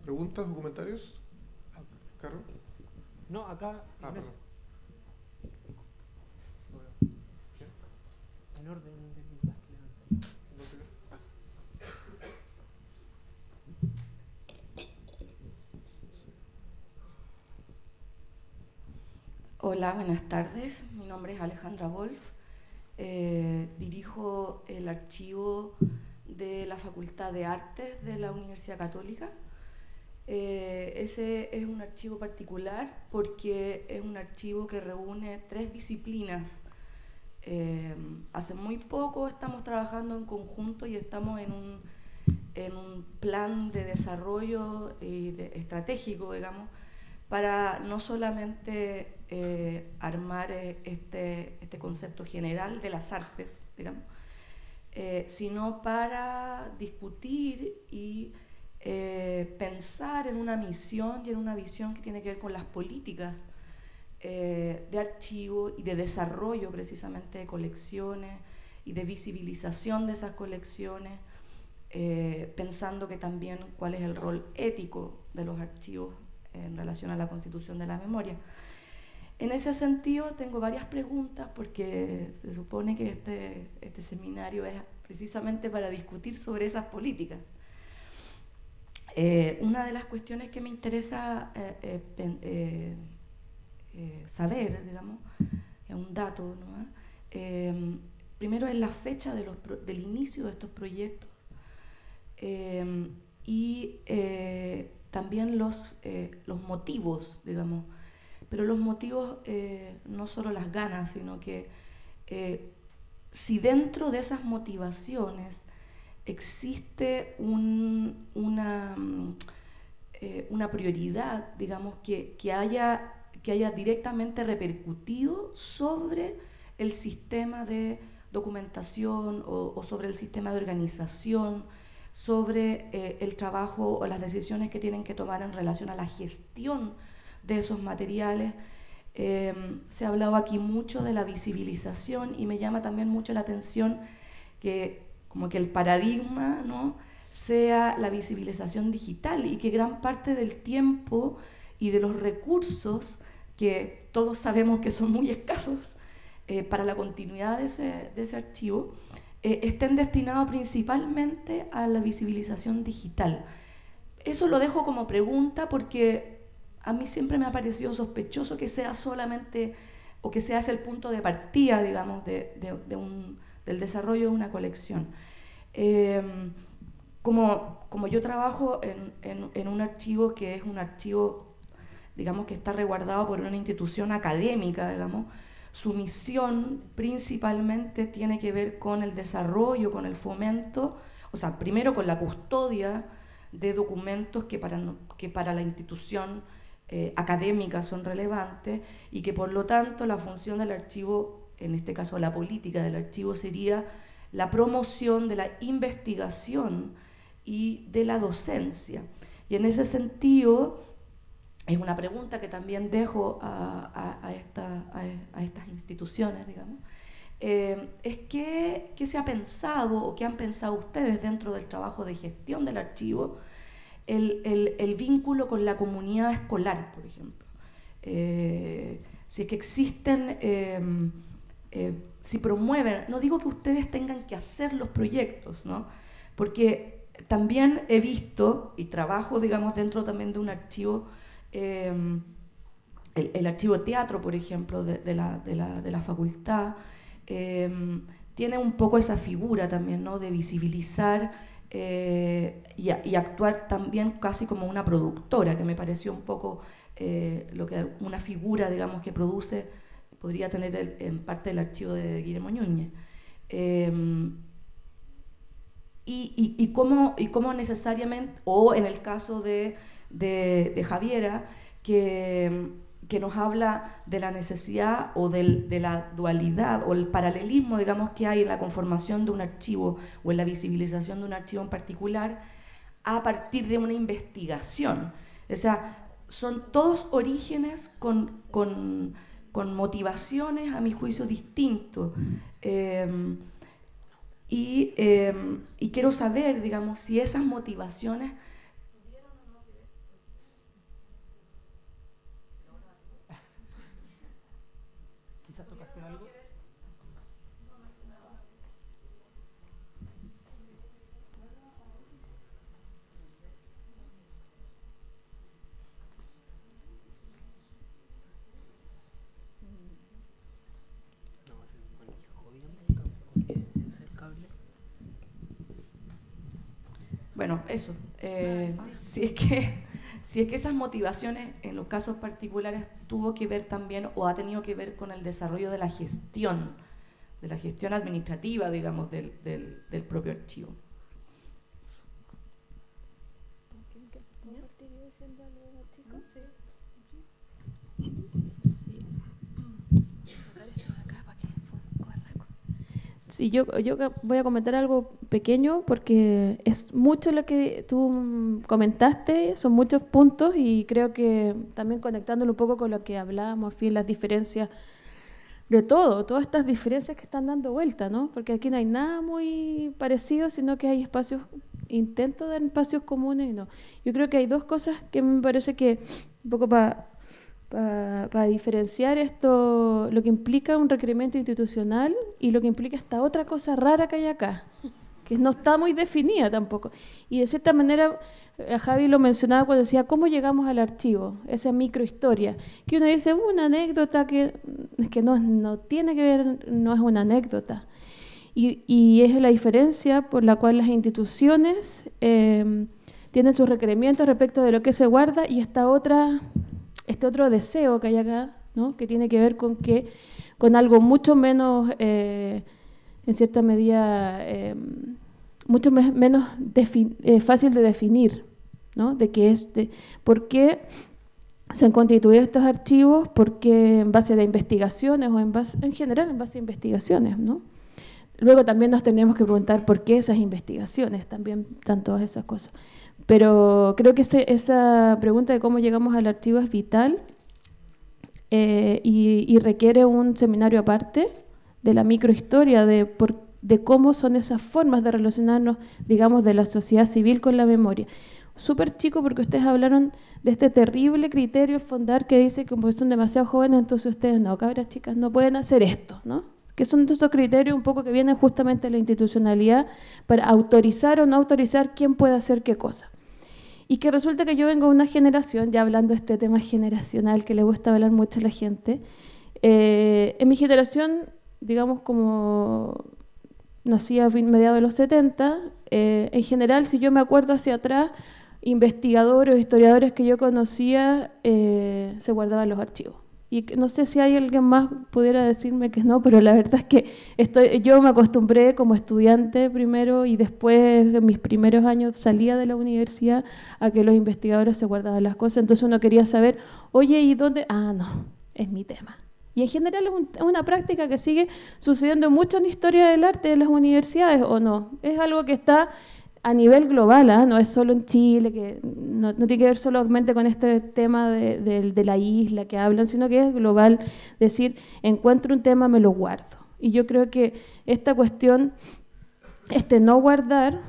¿Preguntas o comentarios? ¿Carlos? No, acá. Perdón. En orden de Hola, buenas tardes. Mi nombre es Alejandra Wolf. Dirijo el archivo de la Facultad de Artes de la Universidad Católica. Ese es un archivo particular porque es un archivo que reúne 3 disciplinas. Hace muy poco estamos trabajando en conjunto y estamos en un plan de desarrollo estratégico, digamos, para no solamente armar este concepto general de las artes, digamos, sino para discutir y pensar en una misión y en una visión que tiene que ver con las políticas de archivo y de desarrollo precisamente de colecciones y de visibilización de esas colecciones, pensando que también cuál es el rol ético de los archivos en relación a la constitución de la memoria. En ese sentido tengo varias preguntas porque se supone que este seminario es precisamente para discutir sobre esas políticas. Una de las cuestiones que me interesa saber, digamos, es un dato, ¿no? Primero es la fecha del inicio de estos proyectos y también los motivos, digamos, pero los motivos no solo las ganas, sino que si dentro de esas motivaciones existe una prioridad, digamos, que haya directamente repercutido sobre el sistema de documentación o sobre el sistema de organización, sobre el trabajo o las decisiones que tienen que tomar en relación a la gestión de esos materiales. Se ha hablado aquí mucho de la visibilización y me llama también mucho la atención que como que el paradigma, ¿no?, sea la visibilización digital y que gran parte del tiempo y de los recursos, que todos sabemos que son muy escasos para la continuidad de ese archivo, estén destinados principalmente a la visibilización digital. Eso lo dejo como pregunta porque a mí siempre me ha parecido sospechoso que sea solamente, o que sea ese el punto de partida, digamos, del desarrollo de una colección. Como yo trabajo en un archivo que es un archivo, digamos, que está resguardado por una institución académica, digamos, su misión principalmente tiene que ver con el desarrollo, con el fomento, o sea, primero con la custodia de documentos que para la institución académica son relevantes y que por lo tanto la función del archivo, en este caso la política del archivo, sería la promoción de la investigación y de la docencia. Y en ese sentido, es una pregunta que también dejo a estas instituciones, digamos, es qué se ha pensado o qué han pensado ustedes dentro del trabajo de gestión del archivo, el vínculo con la comunidad escolar, por ejemplo. Si es que existen, si promueven, no digo que ustedes tengan que hacer los proyectos, ¿no?, porque también he visto y trabajo, digamos, dentro también de un archivo, el archivo teatro, por ejemplo, de la facultad, tiene un poco esa figura también, ¿no?, de visibilizar y actuar también casi como una productora, que me pareció un poco lo que una figura, digamos, que produce, podría tener en parte el archivo de Guillermo Núñez. Y cómo necesariamente, o en el caso de Javiera, que nos habla de la necesidad o de la dualidad o el paralelismo, digamos, que hay en la conformación de un archivo o en la visibilización de un archivo en particular a partir de una investigación. O sea, son todos orígenes con motivaciones, a mi juicio, distintos. Y quiero saber, digamos, si esas motivaciones bueno, eso. Si es que esas motivaciones en los casos particulares tuvo que ver también o ha tenido que ver con el desarrollo de la gestión administrativa, digamos, del propio archivo. Sí, yo voy a comentar algo pequeño porque es mucho lo que tú comentaste, son muchos puntos y creo que también conectándolo un poco con lo que hablábamos, en fin, las diferencias de todo, todas estas diferencias que están dando vuelta, ¿no? Porque aquí no hay nada muy parecido, sino que hay espacios, intentos de espacios comunes y no. Yo creo que hay dos cosas que me parece que, un poco para diferenciar esto, lo que implica un requerimiento institucional y lo que implica esta otra cosa rara que hay acá, que no está muy definida tampoco. Y de cierta manera, Javi lo mencionaba cuando decía, ¿cómo llegamos al archivo? Esa microhistoria. Que uno dice, una anécdota que no tiene que ver, no es una anécdota. Y es la diferencia por la cual las instituciones tienen sus requerimientos respecto de lo que se guarda y este otro deseo que hay acá, ¿no? Que tiene que ver con algo mucho menos, en cierta medida, mucho menos fácil de definir, ¿no? ¿Por qué se han constituido estos archivos? ¿Por qué en base de investigaciones o en general en base a investigaciones, ¿no? Luego también nos tendríamos que preguntar por qué esas investigaciones, también están todas esas cosas. Pero creo que esa pregunta de cómo llegamos al archivo es vital y requiere un seminario aparte de la microhistoria, de cómo son esas formas de relacionarnos, digamos, de la sociedad civil con la memoria. Súper chico porque ustedes hablaron de este terrible criterio, el Fondar, que dice que como son demasiado jóvenes, entonces ustedes no, cabras chicas, no pueden hacer esto, ¿no? Que son esos criterios un poco que vienen justamente de la institucionalidad para autorizar o no autorizar quién puede hacer qué cosa. Y que resulta que yo vengo de una generación, ya hablando de este tema generacional que le gusta hablar mucho a la gente, en mi generación, digamos como nací a mediados de los 70, en general, si yo me acuerdo hacia atrás, investigadores o historiadores que yo conocía se guardaban los archivos. Y no sé si hay alguien más pudiera decirme que no, pero la verdad es que yo me acostumbré como estudiante primero y después en mis primeros años salía de la universidad a que los investigadores se guardaban las cosas. Entonces uno quería saber, oye, ¿y dónde? Ah, no, es mi tema. Y en general es una práctica que sigue sucediendo mucho en historia del arte de las universidades, ¿o no? Es algo que está a nivel global, ¿eh? No es solo en Chile, que no tiene que ver solamente con este tema de la isla que hablan, sino que es global, decir, encuentro un tema, me lo guardo. Y yo creo que esta cuestión, no guardar,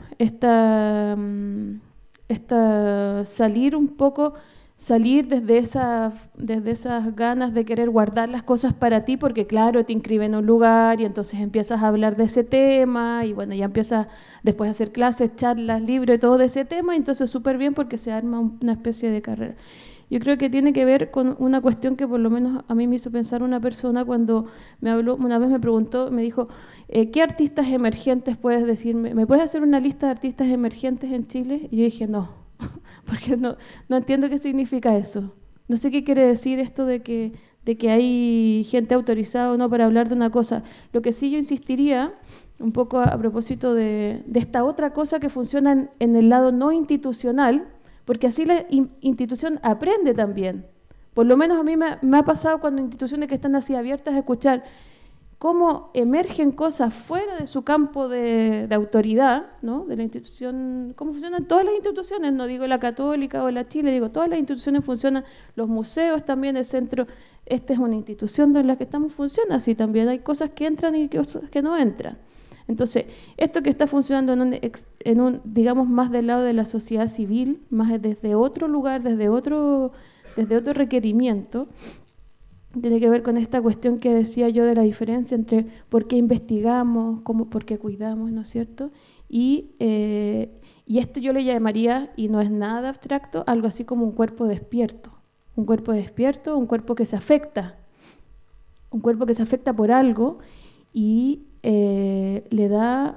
salir desde esas ganas de querer guardar las cosas para ti, porque claro, te inscriben en un lugar y entonces empiezas a hablar de ese tema y bueno, ya empiezas después a hacer clases, charlas, libros y todo de ese tema, y entonces súper bien porque se arma una especie de carrera. Yo creo que tiene que ver con una cuestión que por lo menos a mí me hizo pensar una persona cuando me habló, una vez me preguntó, me dijo, ¿qué artistas emergentes puedes decirme? ¿Me puedes hacer una lista de artistas emergentes en Chile? Y yo dije, no, porque no entiendo qué significa eso. No sé qué quiere decir esto de que hay gente autorizada o no para hablar de una cosa. Lo que sí yo insistiría, un poco a propósito de esta otra cosa que funciona en el lado no institucional, porque así la institución aprende también. Por lo menos a mí me ha pasado cuando instituciones que están así abiertas a escuchar cómo emergen cosas fuera de su campo de autoridad, ¿no? De la institución, cómo funcionan todas las instituciones, no digo la Católica o la Chile, digo todas las instituciones funcionan, los museos también, el centro, esta es una institución en la que estamos, funciona así también, hay cosas que entran y cosas que no entran. Entonces, esto que está funcionando en un digamos, más del lado de la sociedad civil, más desde otro lugar, desde otro requerimiento, tiene que ver con esta cuestión que decía yo de la diferencia entre por qué investigamos, por qué cuidamos, ¿no es cierto? Y esto yo le llamaría, y no es nada abstracto, algo así como un cuerpo despierto. Un cuerpo despierto, un cuerpo que se afecta. Un cuerpo que se afecta por algo y le da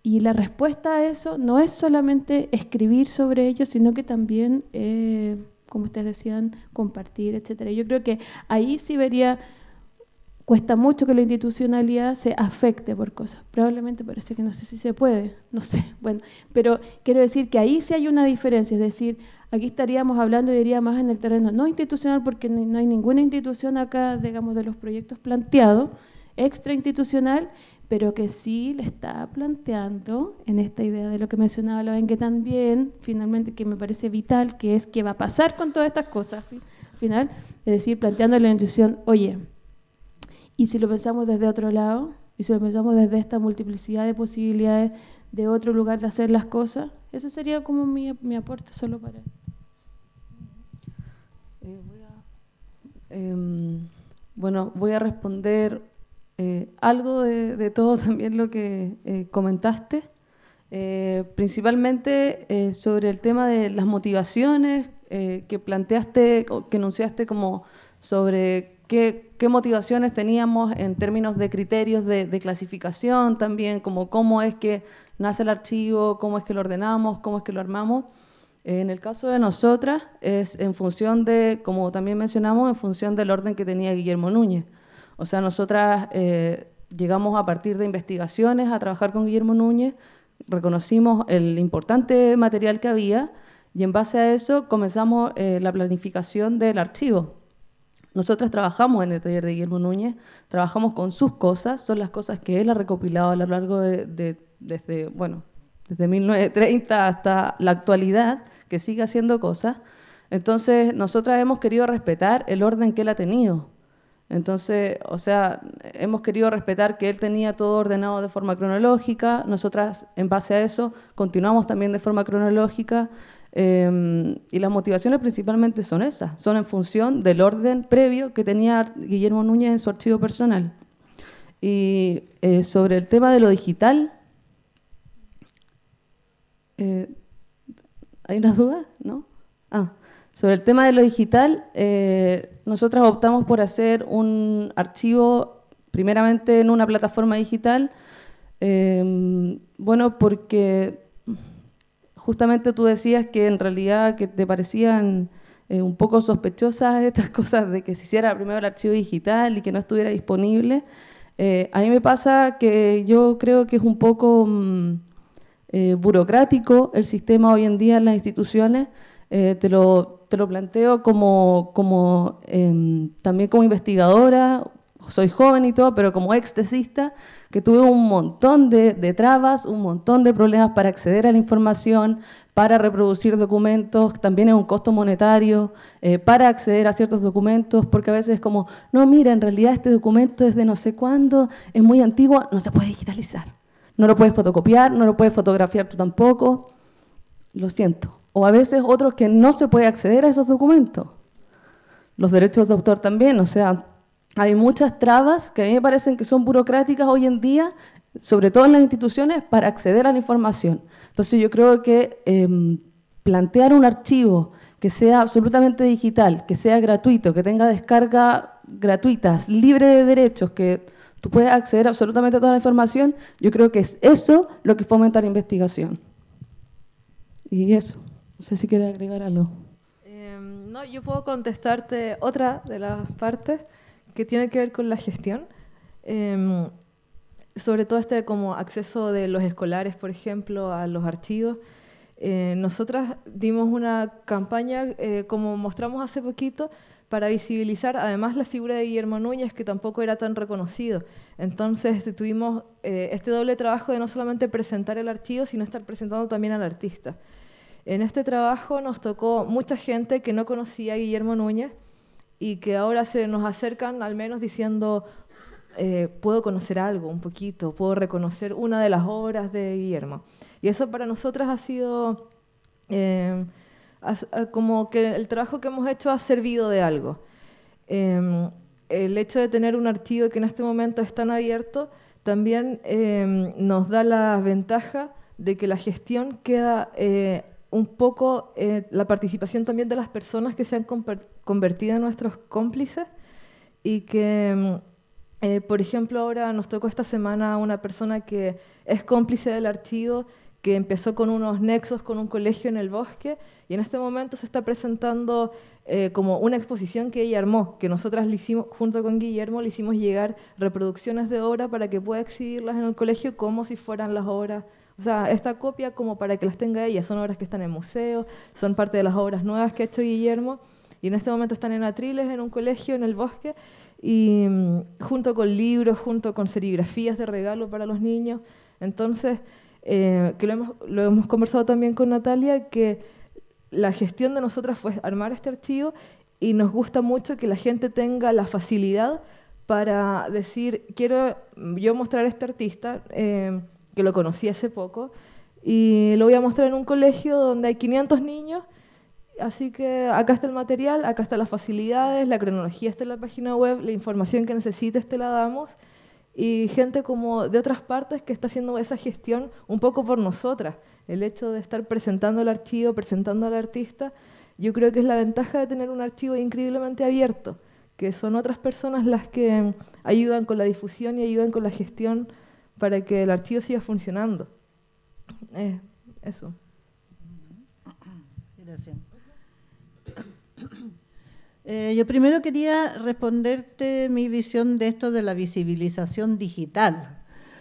Y la respuesta a eso no es solamente escribir sobre ello, sino que también, como ustedes decían, compartir, etcétera. Yo creo que ahí sí cuesta mucho que la institucionalidad se afecte por cosas. Probablemente parece que no sé si se puede, no sé, bueno, pero quiero decir que ahí sí hay una diferencia, es decir, aquí estaríamos hablando, diría, más en el terreno no institucional, porque no hay ninguna institución acá, digamos, de los proyectos planteados, extrainstitucional, pero que sí le está planteando en esta idea de lo que mencionaba la que también, finalmente, que me parece vital, que es qué va a pasar con todas estas cosas, al final, es decir, planteando a la institución, oye, y si lo pensamos desde otro lado, y si lo pensamos desde esta multiplicidad de posibilidades de otro lugar de hacer las cosas, eso sería como mi aporte solo para él. Voy a responder algo de todo también lo que comentaste, principalmente sobre el tema de las motivaciones que planteaste, que enunciaste como sobre qué motivaciones teníamos en términos de criterios de clasificación también, como cómo es que nace el archivo, cómo es que lo ordenamos, cómo es que lo armamos. En el caso de nosotras es en función de, como también mencionamos, en función del orden que tenía Guillermo Núñez. O sea, nosotras llegamos a partir de investigaciones a trabajar con Guillermo Núñez, reconocimos el importante material que había y en base a eso comenzamos la planificación del archivo. Nosotras trabajamos en el taller de Guillermo Núñez, trabajamos con sus cosas, son las cosas que él ha recopilado a lo largo desde 1930 hasta la actualidad, que sigue haciendo cosas. Entonces, nosotras hemos querido respetar el orden que él ha tenido. Entonces, o sea, hemos querido respetar que él tenía todo ordenado de forma cronológica, nosotras en base a eso continuamos también de forma cronológica, y las motivaciones principalmente son esas, son en función del orden previo que tenía Guillermo Núñez en su archivo personal. Y sobre el tema de lo digital, ¿hay una duda? ¿No? Sobre el tema de lo digital, nosotras optamos por hacer un archivo primeramente en una plataforma digital, porque justamente tú decías que en realidad que te parecían un poco sospechosas estas cosas de que se hiciera primero el archivo digital y que no estuviera disponible. A mí me pasa que yo creo que es un poco burocrático el sistema hoy en día en las instituciones. Te lo planteo también como investigadora, soy joven y todo, pero como ex tesista, que tuve un montón de trabas, un montón de problemas para acceder a la información, para reproducir documentos, también es un costo monetario, para acceder a ciertos documentos, porque a veces es como, no, mira, en realidad este documento es de no sé cuándo, es muy antiguo, no se puede digitalizar, no lo puedes fotocopiar, no lo puedes fotografiar tú tampoco, lo siento. O a veces otros que no se puede acceder a esos documentos. Los derechos de autor también, o sea, hay muchas trabas que a mí me parecen que son burocráticas hoy en día, sobre todo en las instituciones, para acceder a la información. Entonces yo creo que plantear un archivo que sea absolutamente digital, que sea gratuito, que tenga descarga gratuitas, libre de derechos, que tú puedas acceder absolutamente a toda la información, yo creo que es eso lo que fomenta la investigación. Y eso, no sé si quieres agregar algo. No, yo puedo contestarte otra de las partes que tiene que ver con la gestión, sobre todo como acceso de los escolares, por ejemplo, a los archivos. Nosotras dimos una campaña, como mostramos hace poquito, para visibilizar además la figura de Guillermo Núñez, que tampoco era tan reconocido. Entonces tuvimos este doble trabajo de no solamente presentar el archivo, sino estar presentando también al artista. En este trabajo nos tocó mucha gente que no conocía a Guillermo Núñez y que ahora se nos acercan al menos diciendo, puedo conocer algo, un poquito, puedo reconocer una de las obras de Guillermo. Y eso para nosotras ha sido como que el trabajo que hemos hecho ha servido de algo. El hecho de tener un archivo que en este momento es tan abierto también nos da la ventaja de que la gestión queda un poco, la participación también de las personas que se han convertido en nuestros cómplices y que Por ejemplo, ahora nos tocó esta semana una persona que es cómplice del archivo, que empezó con unos nexos con un colegio en el bosque, y en este momento se está presentando como una exposición que ella armó, que nosotras le hicimos, junto con Guillermo, le hicimos llegar reproducciones de obra para que pueda exhibirlas en el colegio como si fueran las obras. O sea, esta copia como para que las tenga ella, son obras que están en museos, son parte de las obras nuevas que ha hecho Guillermo, y en este momento están en Atriles, en un colegio, en el bosque, y junto con libros, junto con serigrafías de regalo para los niños. Entonces, que lo hemos conversado también con Natalia, que la gestión de nosotras fue armar este archivo, y nos gusta mucho que la gente tenga la facilidad para decir, quiero yo mostrar a este artista, que lo conocí hace poco, y lo voy a mostrar en un colegio donde hay 500 niños, así que acá está el material, acá están las facilidades, la cronología está en la página web, la información que necesites te la damos, y gente como de otras partes que está haciendo esa gestión un poco por nosotras. El hecho de estar presentando el archivo, presentando al artista, yo creo que es la ventaja de tener un archivo increíblemente abierto, que son otras personas las que ayudan con la difusión y ayudan con la gestión para que el archivo siga funcionando. Eso. Gracias. Yo primero quería responderte mi visión de esto de la visibilización digital.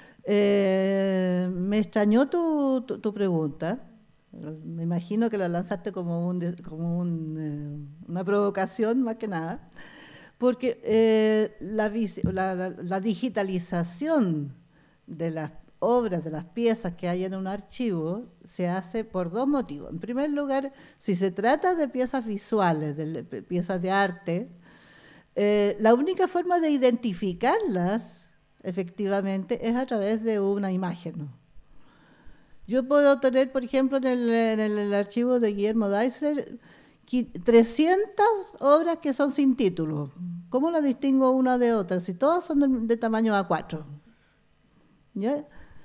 Me extrañó tu pregunta. Me imagino que la lanzaste como una provocación más que nada, porque la digitalización de las obras, de las piezas que hay en un archivo, se hace por dos motivos. En primer lugar, si se trata de piezas visuales, de piezas de arte, la única forma de identificarlas, efectivamente, es a través de una imagen. Yo puedo tener, por ejemplo, en el archivo de Guillermo Deisler, 300 obras que son sin título. ¿Cómo las distingo una de otra? Si todas son de tamaño A4. ¿Ya?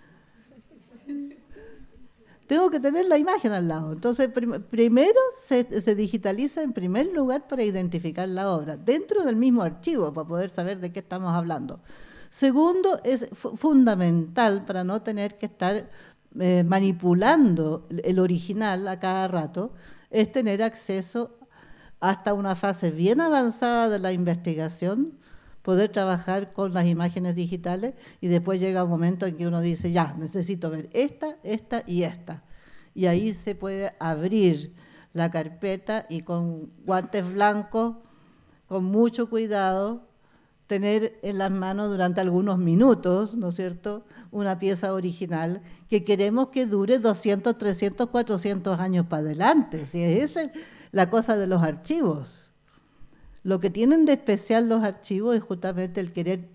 Tengo que tener la imagen al lado. Entonces, primero se digitaliza en primer lugar para identificar la obra, dentro del mismo archivo, para poder saber de qué estamos hablando. Segundo, es fundamental para no tener que estar manipulando el original a cada rato, es tener acceso hasta una fase bien avanzada de la investigación, poder trabajar con las imágenes digitales, y después llega un momento en que uno dice, ya, necesito ver esta, esta y esta. Y ahí se puede abrir la carpeta y con guantes blancos, con mucho cuidado, tener en las manos durante algunos minutos, ¿no es cierto?, una pieza original que queremos que dure 200, 300, 400 años para adelante. Si esa es la cosa de los archivos. Lo que tienen de especial los archivos es justamente el querer,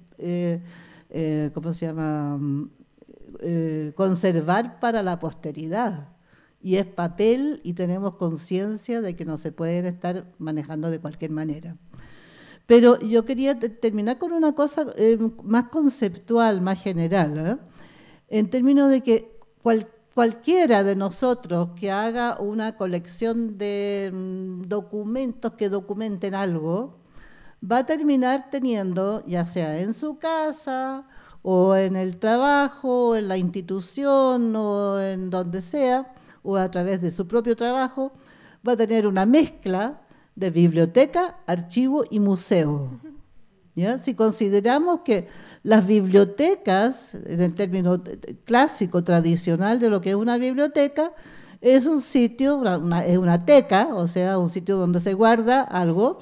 conservar para la posteridad. Y es papel y tenemos conciencia de que no se pueden estar manejando de cualquier manera. Pero yo quería terminar con una cosa más conceptual, más general, en términos de que cualquiera de nosotros que haga una colección de documentos que documenten algo, va a terminar teniendo, ya sea en su casa, o en el trabajo, o en la institución, o en donde sea, o a través de su propio trabajo, va a tener una mezcla de biblioteca, archivo y museo. ¿Ya? Si consideramos que las bibliotecas, en el término clásico, tradicional de lo que es una biblioteca, es un sitio, es una teca, o sea, un sitio donde se guarda algo,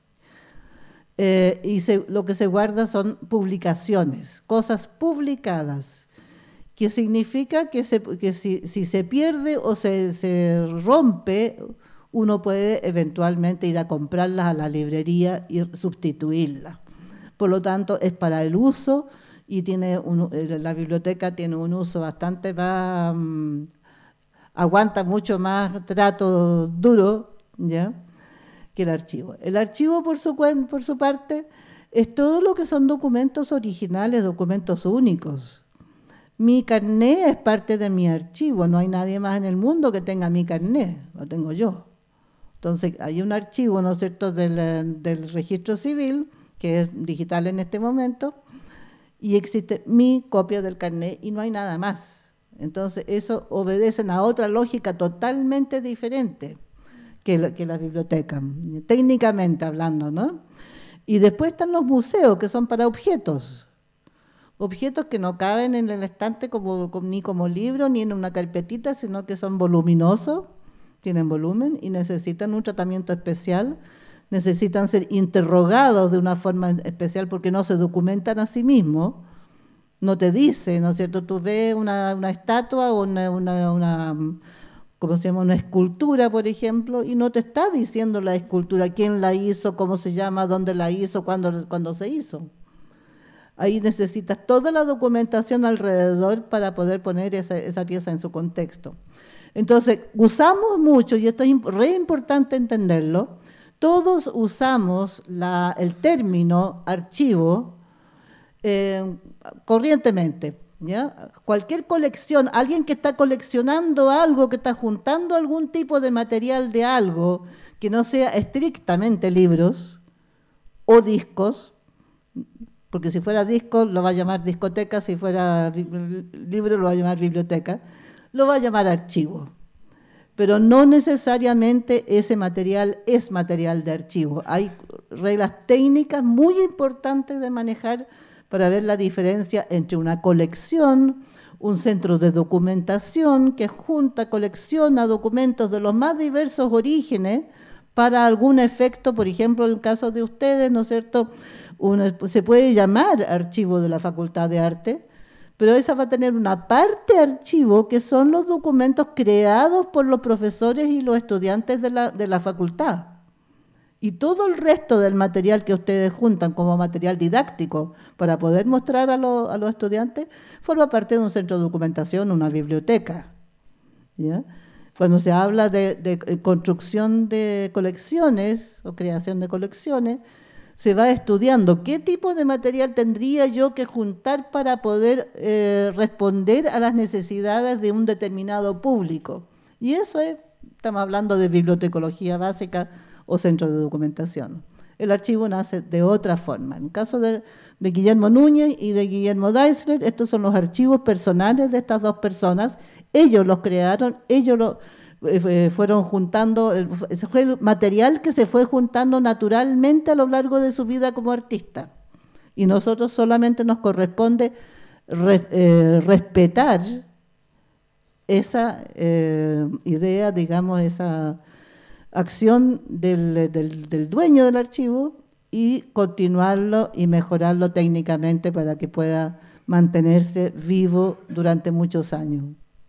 y lo que se guarda son publicaciones, cosas publicadas, que significa que si se pierde o se rompe, uno puede eventualmente ir a comprarlas a la librería y sustituirlas. Por lo tanto, es para el uso, y la biblioteca tiene un uso bastante más, aguanta mucho más trato duro, ¿ya?, que el archivo. El archivo, por su parte, es todo lo que son documentos originales, documentos únicos. Mi carné es parte de mi archivo, no hay nadie más en el mundo que tenga mi carné, lo tengo yo. Entonces, hay un archivo, ¿no es cierto?, del registro civil, que es digital en este momento, y existe mi copia del carnet y no hay nada más. Entonces, eso obedecen a otra lógica totalmente diferente que la biblioteca, técnicamente hablando, ¿no? Y después están los museos, que son para objetos que no caben en el estante ni como libro, ni en una carpetita, sino que son voluminosos, tienen volumen y necesitan un tratamiento especial, necesitan ser interrogados de una forma especial porque no se documentan a sí mismos. No te dice, ¿no es cierto? Tú ves una estatua o ¿cómo se llama? Una escultura, por ejemplo, y no te está diciendo la escultura, quién la hizo, cómo se llama, dónde la hizo, cuándo se hizo. Ahí necesitas toda la documentación alrededor para poder poner esa pieza en su contexto. Entonces, usamos mucho, y esto es re importante entenderlo, todos usamos el término archivo corrientemente, ¿ya? Cualquier colección, alguien que está coleccionando algo, que está juntando algún tipo de material de algo, que no sea estrictamente libros o discos, porque si fuera disco lo va a llamar discoteca, si fuera libro lo va a llamar biblioteca, lo va a llamar archivo. Pero no necesariamente ese material es material de archivo. Hay reglas técnicas muy importantes de manejar para ver la diferencia entre una colección, un centro de documentación que junta, colecciona documentos de los más diversos orígenes para algún efecto, por ejemplo, en el caso de ustedes, ¿no es cierto?, se puede llamar archivo de la Facultad de Arte, pero esa va a tener una parte archivo que son los documentos creados por los profesores y los estudiantes de la facultad. Y todo el resto del material que ustedes juntan como material didáctico para poder mostrar a los estudiantes forma parte de un centro de documentación, una biblioteca, ¿ya? Cuando se habla de construcción de colecciones o creación de colecciones, se va estudiando qué tipo de material tendría yo que juntar para poder responder a las necesidades de un determinado público. Y eso estamos hablando de bibliotecología básica o centro de documentación. El archivo nace de otra forma. En el caso de Guillermo Núñez y de Guillermo Deisler, estos son los archivos personales de estas dos personas. Ellos los crearon, ellos fueron juntando, ese fue el material que se fue juntando naturalmente a lo largo de su vida como artista. Y nosotros solamente nos corresponde respetar esa idea, digamos, esa acción del dueño del archivo y continuarlo y mejorarlo técnicamente para que pueda mantenerse vivo durante muchos años.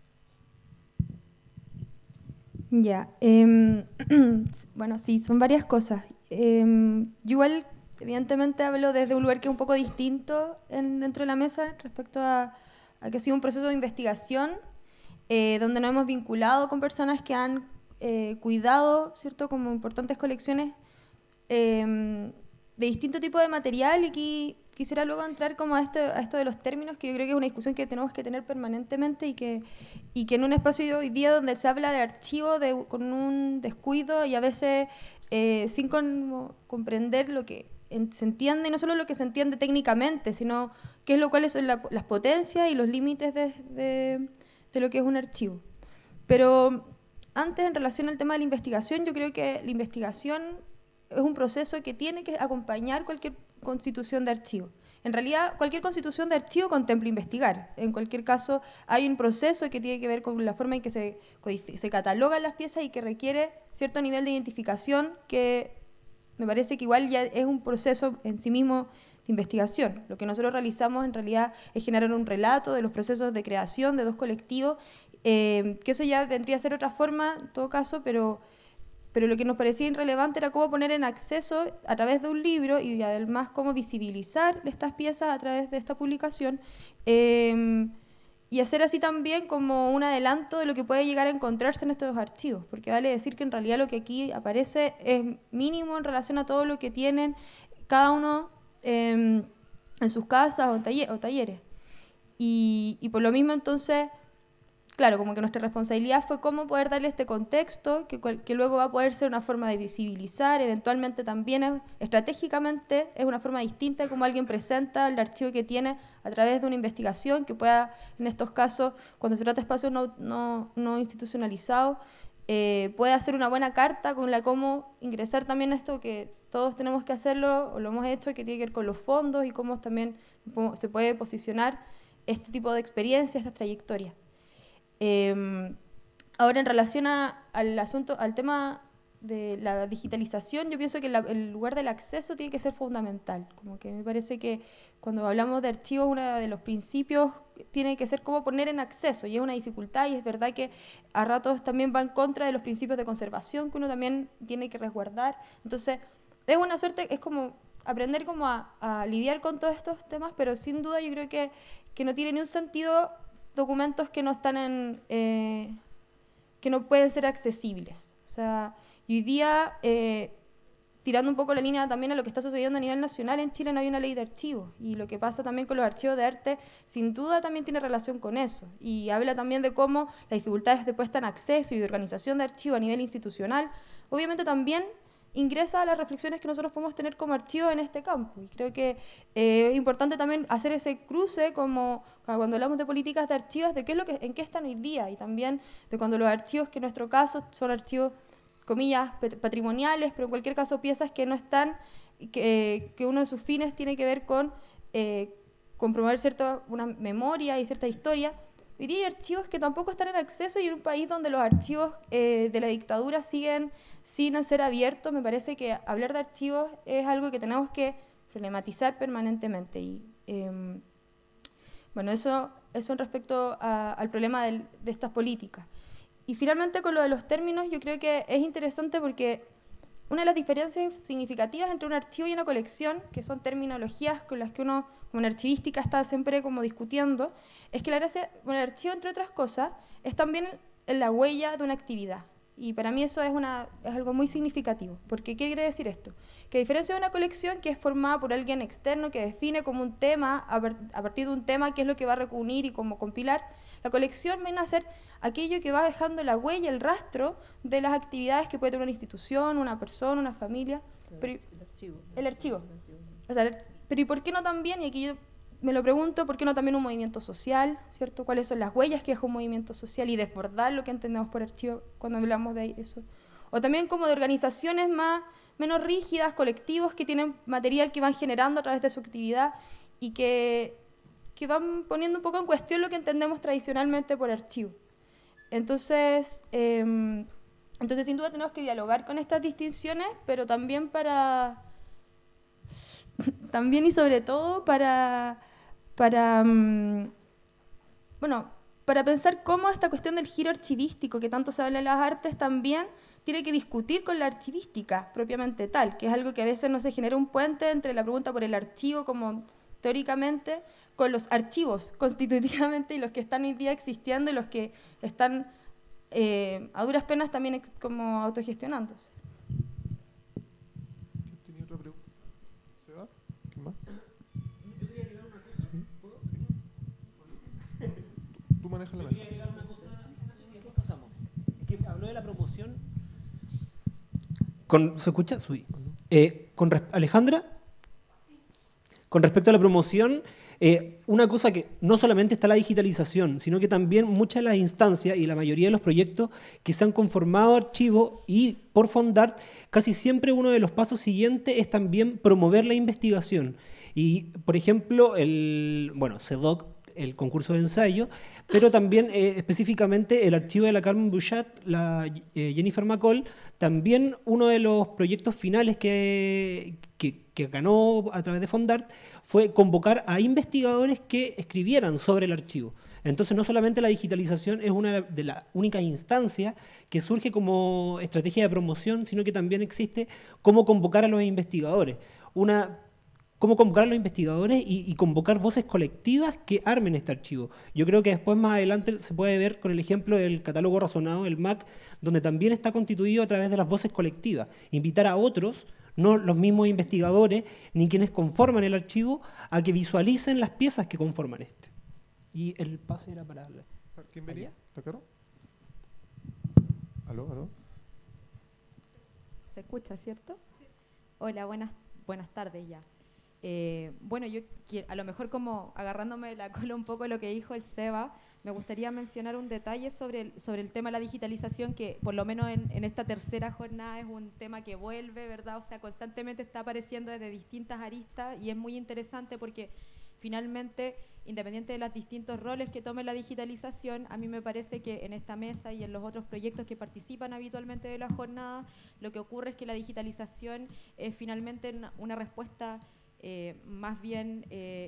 Ya, bueno, sí, son varias cosas. Yo igual, evidentemente, hablo desde un lugar que es un poco distinto dentro de la mesa respecto a que ha sido un proceso de investigación donde nos hemos vinculado con personas que han cuidado, ¿cierto?, como importantes colecciones de distinto tipo de material, y aquí quisiera luego entrar como a esto de los términos, que yo creo que es una discusión que tenemos que tener permanentemente y que en un espacio de hoy día donde se habla de archivo con un descuido y a veces sin comprender lo que se entiende, y no solo lo que se entiende técnicamente, sino cuáles son las potencias y los límites de lo que es un archivo. Pero antes, en relación al tema de la investigación, yo creo que la investigación es un proceso que tiene que acompañar cualquier constitución de archivo. En realidad, cualquier constitución de archivo contempla investigar. En cualquier caso, hay un proceso que tiene que ver con la forma en que se catalogan las piezas y que requiere cierto nivel de identificación, que me parece que igual ya es un proceso en sí mismo de investigación. Lo que nosotros realizamos en realidad es generar un relato de los procesos de creación de dos colectivos, que eso ya vendría a ser otra forma en todo caso, pero lo que nos parecía irrelevante era cómo poner en acceso a través de un libro y además cómo visibilizar estas piezas a través de esta publicación, y hacer así también como un adelanto de lo que puede llegar a encontrarse en estos archivos, porque vale decir que en realidad lo que aquí aparece es mínimo en relación a todo lo que tienen cada uno en sus casas o talleres. Y por lo mismo entonces claro, como que nuestra responsabilidad fue cómo poder darle este contexto, que luego va a poder ser una forma de visibilizar, eventualmente también estratégicamente es una forma distinta de cómo alguien presenta el archivo que tiene a través de una investigación, que pueda, en estos casos, cuando se trata de espacios no institucionalizados, puede hacer una buena carta con la cómo ingresar también esto que todos tenemos que hacerlo, o lo hemos hecho, que tiene que ver con los fondos y cómo también se puede posicionar este tipo de experiencias, estas trayectorias. Ahora, en relación al tema de la digitalización, yo pienso que el lugar del acceso tiene que ser fundamental. Como que me parece que cuando hablamos de archivos, uno de los principios tiene que ser cómo poner en acceso, y es una dificultad, y es verdad que a ratos también va en contra de los principios de conservación que uno también tiene que resguardar. Entonces, es una suerte, es como aprender como a lidiar con todos estos temas, pero sin duda yo creo que no tiene ni un sentido documentos que no están que no pueden ser accesibles. O sea, y hoy día, tirando un poco la línea también a lo que está sucediendo a nivel nacional, en Chile no hay una ley de archivos, y lo que pasa también con los archivos de arte, sin duda también tiene relación con eso, y habla también de cómo las dificultades de puesta en acceso y de organización de archivos a nivel institucional, obviamente también ingresa a las reflexiones que nosotros podemos tener como archivos en este campo. Y creo que es importante también hacer ese cruce como cuando hablamos de políticas de archivos, de qué es en qué están hoy día, y también de cuando los archivos, que en nuestro caso son archivos, comillas, patrimoniales, pero en cualquier caso piezas que no están, que uno de sus fines tiene que ver con promover una memoria y cierta historia. Hoy día hay archivos que tampoco están en acceso, y en un país donde los archivos de la dictadura siguen sin ser abiertos, me parece que hablar de archivos es algo que tenemos que problematizar permanentemente. Y bueno, eso en respecto al problema de estas políticas. Y finalmente, con lo de los términos, yo creo que es interesante porque una de las diferencias significativas entre un archivo y una colección, que son terminologías con las que uno, como en archivística, está siempre como discutiendo, es que el archivo, entre otras cosas, es también la huella de una actividad. Y para mí eso es algo muy significativo. Porque, ¿qué quiere decir esto? Que a diferencia de una colección que es formada por alguien externo que define como un tema, a partir de un tema, qué es lo que va a reunir y cómo compilar, la colección viene a ser aquello que va dejando la huella, el rastro de las actividades que puede tener una institución, una persona, una familia. El archivo. O sea, pero ¿y por qué no también? Y aquí yo me lo pregunto, ¿por qué no también un movimiento social? ¿Cierto? ¿Cuáles son las huellas que deja un movimiento social? Y desbordar lo que entendemos por archivo cuando hablamos de eso. O también como de organizaciones menos rígidas, colectivos que tienen material que van generando a través de su actividad y que van poniendo un poco en cuestión lo que entendemos tradicionalmente por archivo. Entonces, sin duda tenemos que dialogar con estas distinciones, pero también también y sobre todo para pensar cómo esta cuestión del giro archivístico que tanto se habla en las artes también tiene que discutir con la archivística propiamente tal, que es algo que a veces no se genera un puente entre la pregunta por el archivo como teóricamente con los archivos constitutivamente y los que están hoy día existiendo y los que están a duras penas también como autogestionándose. ¿Tenía otra pregunta? ¿Se va? ¿Quién más? Yo quería agregar una cosa. ¿Puedo? ¿Sí? Tú manejas la mesa. Quería agregar una cosa. ¿Qué pasamos? Es que habló de la promoción. ¿Se escucha? Sí. Alejandra, con respecto a la promoción, una cosa que no solamente está la digitalización, sino que también muchas de las instancias y la mayoría de los proyectos que se han conformado archivo y por Fondart, casi siempre uno de los pasos siguientes es también promover la investigación. Y, por ejemplo, CEDOC, el concurso de ensayo, pero también específicamente el archivo de la Carmen Bouchat, la Jennifer McCall, también uno de los proyectos finales que ganó a través de Fondart fue convocar a investigadores que escribieran sobre el archivo. Entonces, no solamente la digitalización es una de las únicas instancias que surge como estrategia de promoción, sino que también existe cómo convocar a los investigadores. Cómo convocar a los investigadores y convocar voces colectivas que armen este archivo. Yo creo que después, más adelante, se puede ver con el ejemplo del catálogo razonado, el MAC, donde también está constituido a través de las voces colectivas. Invitar a otros, no los mismos investigadores, ni quienes conforman el archivo, a que visualicen las piezas que conforman este. Y el pase era para ¿Quién venía? Allá. ¿La Caro? ¿Aló, aló? ¿Se escucha, cierto? Sí. Hola, buenas tardes ya. Bueno, yo a lo mejor como agarrándome de la cola un poco lo que dijo el Seba, me gustaría mencionar un detalle sobre el tema de la digitalización, que por lo menos en esta tercera jornada es un tema que vuelve, ¿verdad? O sea, constantemente está apareciendo desde distintas aristas y es muy interesante porque finalmente, independiente de los distintos roles que tome la digitalización, a mí me parece que en esta mesa y en los otros proyectos que participan habitualmente de la jornada, lo que ocurre es que la digitalización es finalmente una respuesta más bien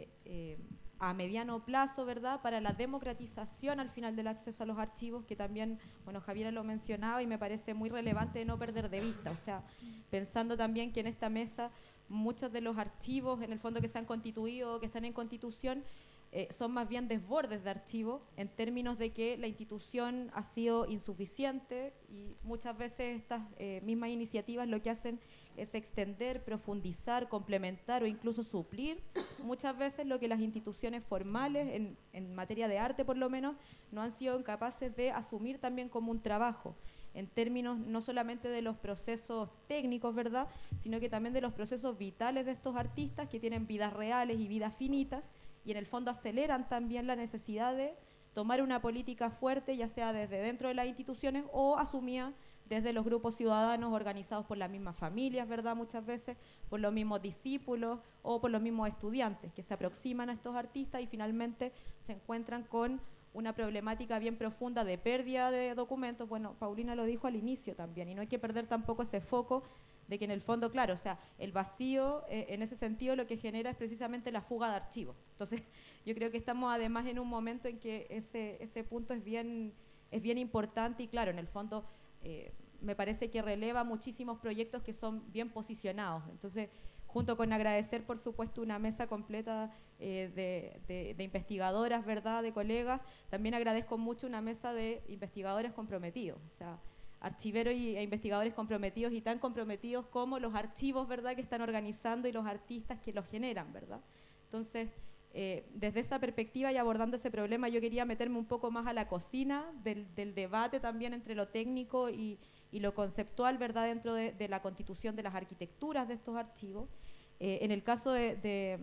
a mediano plazo, ¿verdad?, para la democratización al final del acceso a los archivos, que también, bueno, Javiera lo mencionaba y me parece muy relevante de no perder de vista. O sea, pensando también que en esta mesa muchos de los archivos, en el fondo, que se han constituido o que están en constitución, son más bien desbordes de archivos, en términos de que la institución ha sido insuficiente y muchas veces estas mismas iniciativas lo que hacen es extender, profundizar, complementar o incluso suplir muchas veces lo que las instituciones formales, en materia de arte por lo menos, no han sido capaces de asumir también como un trabajo, en términos no solamente de los procesos técnicos, ¿verdad?, sino que también de los procesos vitales de estos artistas que tienen vidas reales y vidas finitas, y en el fondo aceleran también la necesidad de tomar una política fuerte, ya sea desde dentro de las instituciones o asumida desde los grupos ciudadanos organizados por las mismas familias, ¿verdad?, muchas veces, por los mismos discípulos o por los mismos estudiantes que se aproximan a estos artistas y finalmente se encuentran con una problemática bien profunda de pérdida de documentos. Bueno, Paulina lo dijo al inicio también, y no hay que perder tampoco ese foco de que en el fondo, claro, o sea, el vacío en ese sentido lo que genera es precisamente la fuga de archivos. Entonces, yo creo que estamos además en un momento en que ese punto es bien importante y claro, en el fondo me parece que releva muchísimos proyectos que son bien posicionados. Entonces, junto con agradecer, por supuesto, una mesa completa de investigadoras, ¿verdad?, de colegas, también agradezco mucho una mesa de investigadores comprometidos, o sea, archiveros e investigadores comprometidos y tan comprometidos como los archivos, ¿verdad?, que están organizando y los artistas que los generan, ¿verdad? Entonces, desde esa perspectiva y abordando ese problema, yo quería meterme un poco más a la cocina del debate también entre lo técnico y lo conceptual, ¿verdad?, dentro de la constitución de las arquitecturas de estos archivos. En el caso de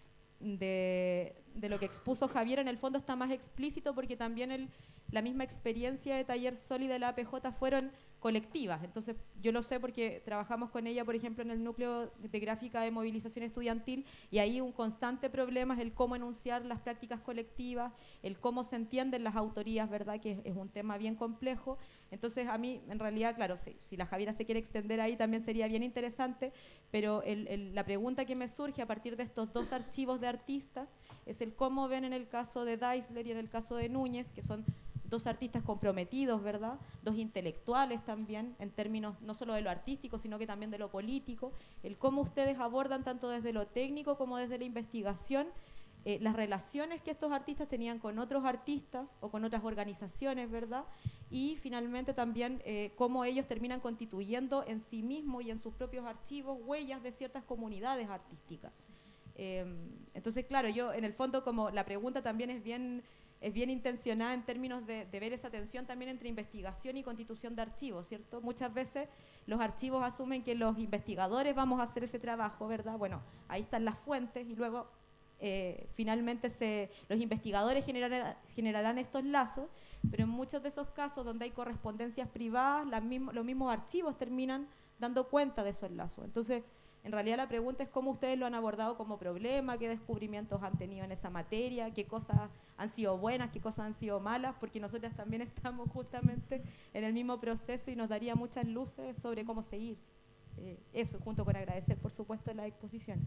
lo que expuso Javier, en el fondo está más explícito porque también la misma experiencia de Taller Sol y de la APJ fueron colectivas. Entonces, yo lo sé porque trabajamos con ella, por ejemplo, en el núcleo de gráfica de movilización estudiantil, y ahí un constante problema es el cómo enunciar las prácticas colectivas, el cómo se entienden las autorías, ¿verdad?, que es un tema bien complejo. Entonces, a mí, en realidad, claro, si la Javiera se quiere extender ahí también sería bien interesante, pero la pregunta que me surge a partir de estos dos archivos de artistas es el cómo ven en el caso de Deisler y en el caso de Núñez, que son dos artistas comprometidos, ¿verdad?, dos intelectuales también, en términos no solo de lo artístico, sino que también de lo político, el cómo ustedes abordan tanto desde lo técnico como desde la investigación las relaciones que estos artistas tenían con otros artistas o con otras organizaciones, ¿verdad?, y finalmente también cómo ellos terminan constituyendo en sí mismos y en sus propios archivos huellas de ciertas comunidades artísticas. Entonces, claro, yo en el fondo, como la pregunta también es bien intencionada en términos de ver esa tensión también entre investigación y constitución de archivos, ¿cierto? Muchas veces los archivos asumen que los investigadores vamos a hacer ese trabajo, ¿verdad? Bueno, ahí están las fuentes y luego finalmente los investigadores generarán estos lazos, pero en muchos de esos casos donde hay correspondencias privadas, los mismos archivos terminan dando cuenta de esos lazos. Entonces, en realidad la pregunta es cómo ustedes lo han abordado como problema, qué descubrimientos han tenido en esa materia, qué cosas han sido buenas, qué cosas han sido malas, porque nosotras también estamos justamente en el mismo proceso y nos daría muchas luces sobre cómo seguir. Eso, junto con agradecer, por supuesto, la exposición.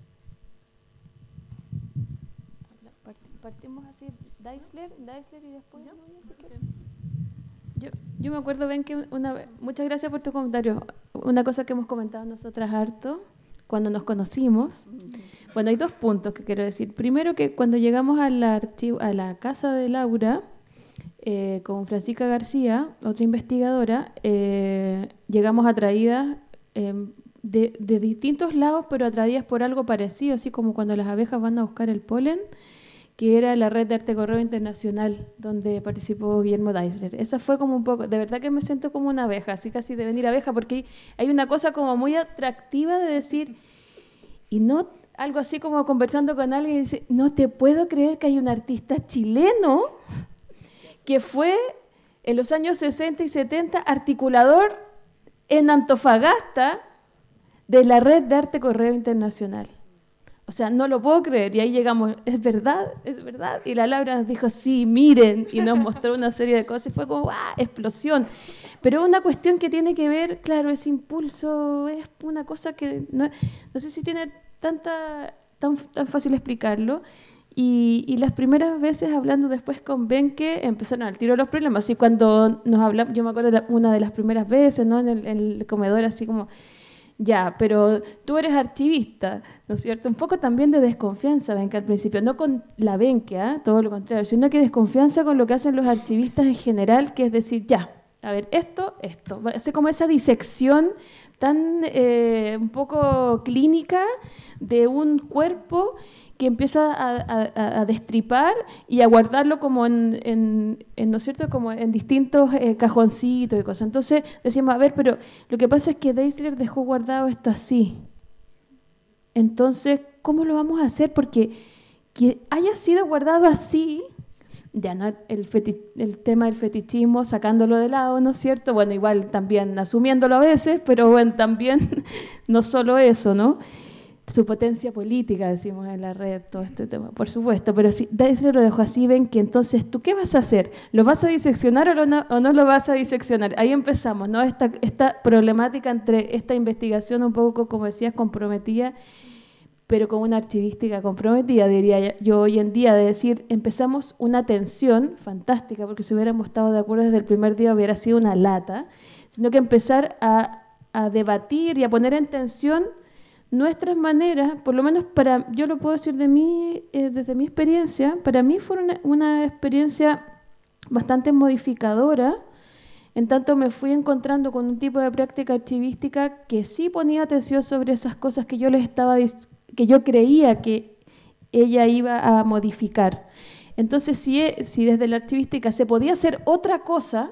Partimos así, Deisler y después yo me acuerdo, ven que muchas gracias por tu comentario. Una cosa que hemos comentado nosotras harto cuando nos conocimos, bueno, hay dos puntos que quiero decir. Primero, que cuando llegamos a la casa de Laura con Francisca García, otra investigadora, llegamos atraídas de distintos lados, pero atraídas por algo parecido, así como cuando las abejas van a buscar el polen, que era la Red de Arte Correo Internacional, donde participó Guillermo Deisler. Esa fue como un poco, de verdad que me siento como una abeja, así casi de venir abeja, porque hay una cosa como muy atractiva de decir, y no algo así como conversando con alguien y dice, no te puedo creer que hay un artista chileno que fue en los años 60 y 70 articulador en Antofagasta de la Red de Arte Correo Internacional. O sea, no lo puedo creer. Y ahí llegamos, ¿es verdad? ¿Es verdad? Y la Laura nos dijo, sí, miren. Y nos mostró una serie de cosas y fue como, ¡ah! Explosión. Pero una cuestión que tiene que ver, claro, ese impulso es una cosa que no sé si tiene tan fácil explicarlo. Y las primeras veces hablando después con Benke empezaron al tiro los problemas. Así cuando nos hablamos, yo me acuerdo una de las primeras veces, ¿no? En el comedor, así como... Ya, pero tú eres archivista, ¿no es cierto? Un poco también de desconfianza, Benke, al principio. No con la Benke, todo lo contrario, sino que desconfianza con lo que hacen los archivistas en general, que es decir, ya, a ver, esto. Hace como esa disección tan un poco clínica de un cuerpo que empieza a destripar y a guardarlo como en ¿no es cierto?, como en distintos cajoncitos y cosas. Entonces decíamos, a ver, pero lo que pasa es que Deisler dejó guardado esto así. Entonces, ¿cómo lo vamos a hacer? Porque que haya sido guardado así, ya no el tema del fetichismo, sacándolo de lado, ¿no es cierto? Bueno, igual también asumiéndolo a veces, pero bueno, también no solo eso, ¿no? Su potencia política, decimos en la red, todo este tema, por supuesto, pero si Deisler lo dejó así, ven que entonces, ¿tú qué vas a hacer? ¿Lo vas a diseccionar o no lo vas a diseccionar? Ahí empezamos, ¿no? Esta problemática entre esta investigación un poco, como decías, comprometida, pero con una archivística comprometida, diría yo hoy en día, de decir, empezamos una tensión fantástica, porque si hubiéramos estado de acuerdo desde el primer día hubiera sido una lata, sino que empezar a debatir y a poner en tensión nuestras maneras, por lo menos yo lo puedo decir de mí, desde mi experiencia, para mí fue una experiencia bastante modificadora, en tanto me fui encontrando con un tipo de práctica archivística que sí ponía atención sobre esas cosas que que yo creía que ella iba a modificar. Entonces, si desde la archivística se podía hacer otra cosa,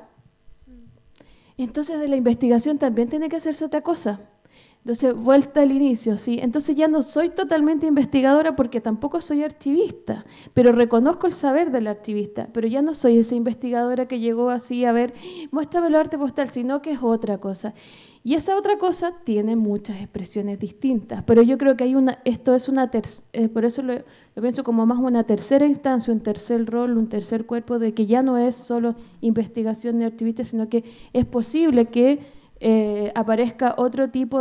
entonces de la investigación también tiene que hacerse otra cosa. Entonces, vuelta al inicio, ¿sí? Entonces ya no soy totalmente investigadora porque tampoco soy archivista, pero reconozco el saber del archivista, pero ya no soy esa investigadora que llegó así a ver, muéstrame el arte postal, sino que es otra cosa. Y esa otra cosa tiene muchas expresiones distintas, pero yo creo que esto es por eso lo pienso como más una tercera instancia, un tercer rol, un tercer cuerpo, de que ya no es solo investigación de archivista, sino que es posible que aparezca otro tipo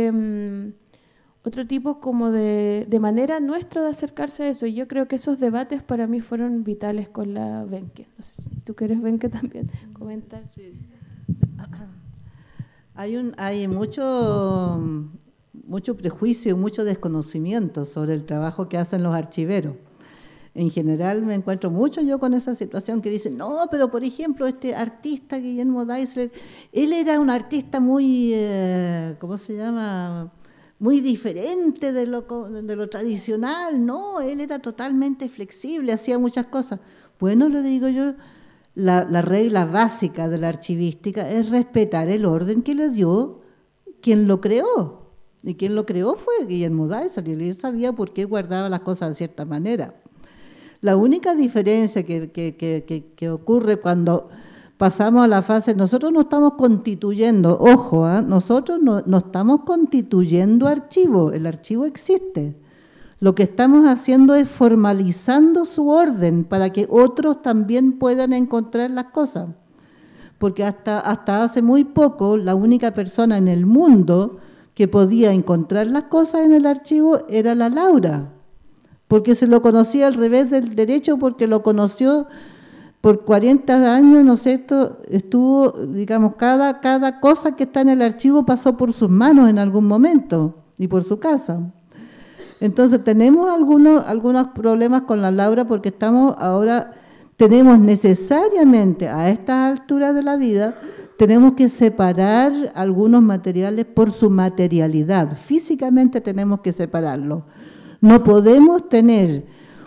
como de manera nuestra de acercarse a eso. Y yo creo que esos debates para mí fueron vitales con la Benke. No sé si tú quieres, Benke, también comentar. Sí. Hay mucho prejuicio y mucho desconocimiento sobre el trabajo que hacen los archiveros. En general me encuentro mucho yo con esa situación que dicen, no, pero por ejemplo este artista Guillermo Deisler, él era un artista muy, ¿cómo se llama?, muy diferente de lo tradicional, no, él era totalmente flexible, hacía muchas cosas. Bueno, le digo yo, la regla básica de la archivística es respetar el orden que le dio quien lo creó. Y quien lo creó fue Guillermo Deisler, y él sabía por qué guardaba las cosas de cierta manera. La única diferencia que ocurre cuando pasamos a la fase, nosotros no estamos constituyendo, ojo, nosotros no estamos constituyendo archivo, el archivo existe. Lo que estamos haciendo es formalizando su orden para que otros también puedan encontrar las cosas. Porque hasta hace muy poco la única persona en el mundo que podía encontrar las cosas en el archivo era la Laura, porque se lo conocía al revés del derecho, porque lo conoció por 40 años, ¿no es cierto? Estuvo, digamos, cada cosa que está en el archivo pasó por sus manos en algún momento y por su casa. Entonces tenemos algunos problemas con la Laura porque tenemos necesariamente a estas alturas de la vida, tenemos que separar algunos materiales por su materialidad. Físicamente tenemos que separarlo. No podemos tener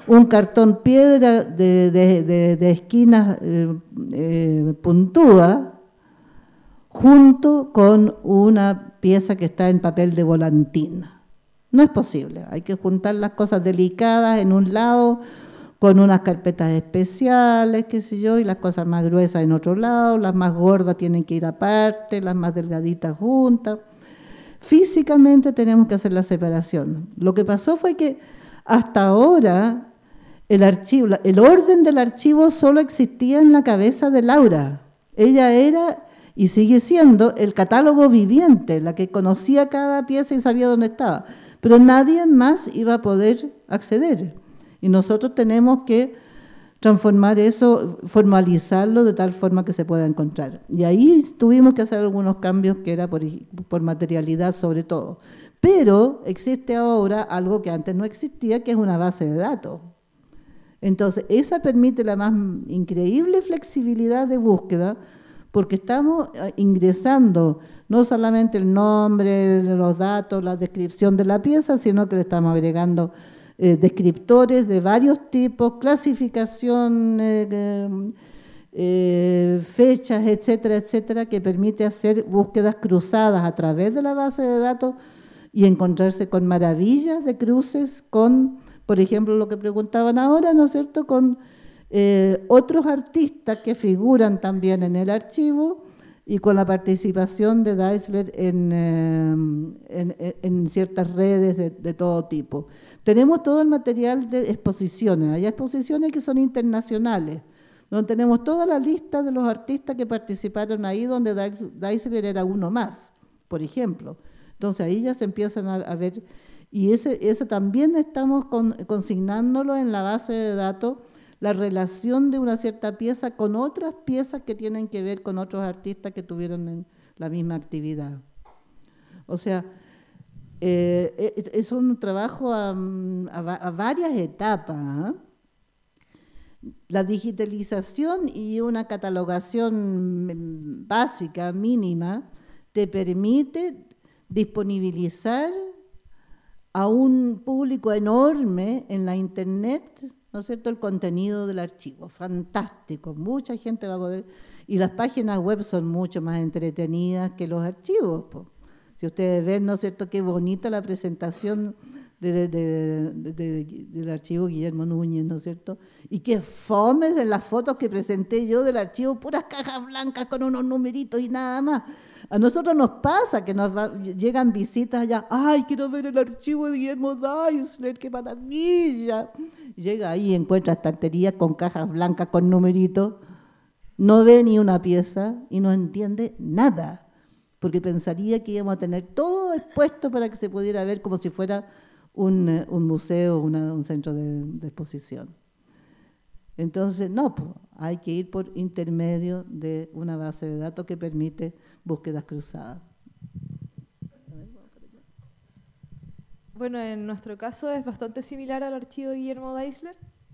un cartón piedra de esquinas puntúas, junto con una pieza que está en papel de volantín. No es posible, hay que juntar las cosas delicadas en un lado, con unas carpetas especiales, qué sé yo, y las cosas más gruesas en otro lado, las más gordas tienen que ir aparte, las más delgaditas juntas. Físicamente tenemos que hacer la separación. Lo que pasó fue que hasta ahora el orden del archivo solo existía en la cabeza de Laura. Ella era y sigue siendo el catálogo viviente, la que conocía cada pieza y sabía dónde estaba, pero nadie más iba a poder acceder. Y nosotros tenemos que transformar eso, formalizarlo de tal forma que se pueda encontrar. Y ahí tuvimos que hacer algunos cambios que era por materialidad sobre todo. Pero existe ahora algo que antes no existía, que es una base de datos. Entonces, esa permite la más increíble flexibilidad de búsqueda, porque estamos ingresando no solamente el nombre, los datos, la descripción de la pieza, sino que le estamos agregando descriptores de varios tipos, clasificación, fechas, etcétera, etcétera, que permite hacer búsquedas cruzadas a través de la base de datos y encontrarse con maravillas de cruces con, por ejemplo, lo que preguntaban ahora, ¿no es cierto?, con otros artistas que figuran también en el archivo y con la participación de Deisler en ciertas redes de todo tipo. Tenemos todo el material de exposiciones, hay exposiciones que son internacionales, donde tenemos toda la lista de los artistas que participaron ahí, donde Deisler era uno más, por ejemplo. Entonces ahí ya se empiezan a ver, y ese también estamos consignándolo en la base de datos, la relación de una cierta pieza con otras piezas que tienen que ver con otros artistas que tuvieron la misma actividad. O sea, es un trabajo a varias etapas. La digitalización y una catalogación básica, mínima, te permite disponibilizar a un público enorme en la Internet, ¿no es cierto?, el contenido del archivo. Fantástico, mucha gente va a poder... Y las páginas web son mucho más entretenidas que los archivos, po. Si ustedes ven, ¿no es cierto?, qué bonita la presentación del archivo Guillermo Núñez, ¿no es cierto? Y qué fome en las fotos que presenté yo del archivo, puras cajas blancas con unos numeritos y nada más. A nosotros nos pasa que llegan visitas allá, ¡ay, quiero ver el archivo de Guillermo Deisler, qué maravilla! Llega ahí y encuentra estanterías con cajas blancas con numeritos, no ve ni una pieza y no entiende nada, porque pensaría que íbamos a tener todo expuesto para que se pudiera ver como si fuera un museo, un centro de exposición. Entonces, no, hay que ir por intermedio de una base de datos que permite búsquedas cruzadas. Bueno, en nuestro caso es bastante similar al archivo de Guillermo Deisler.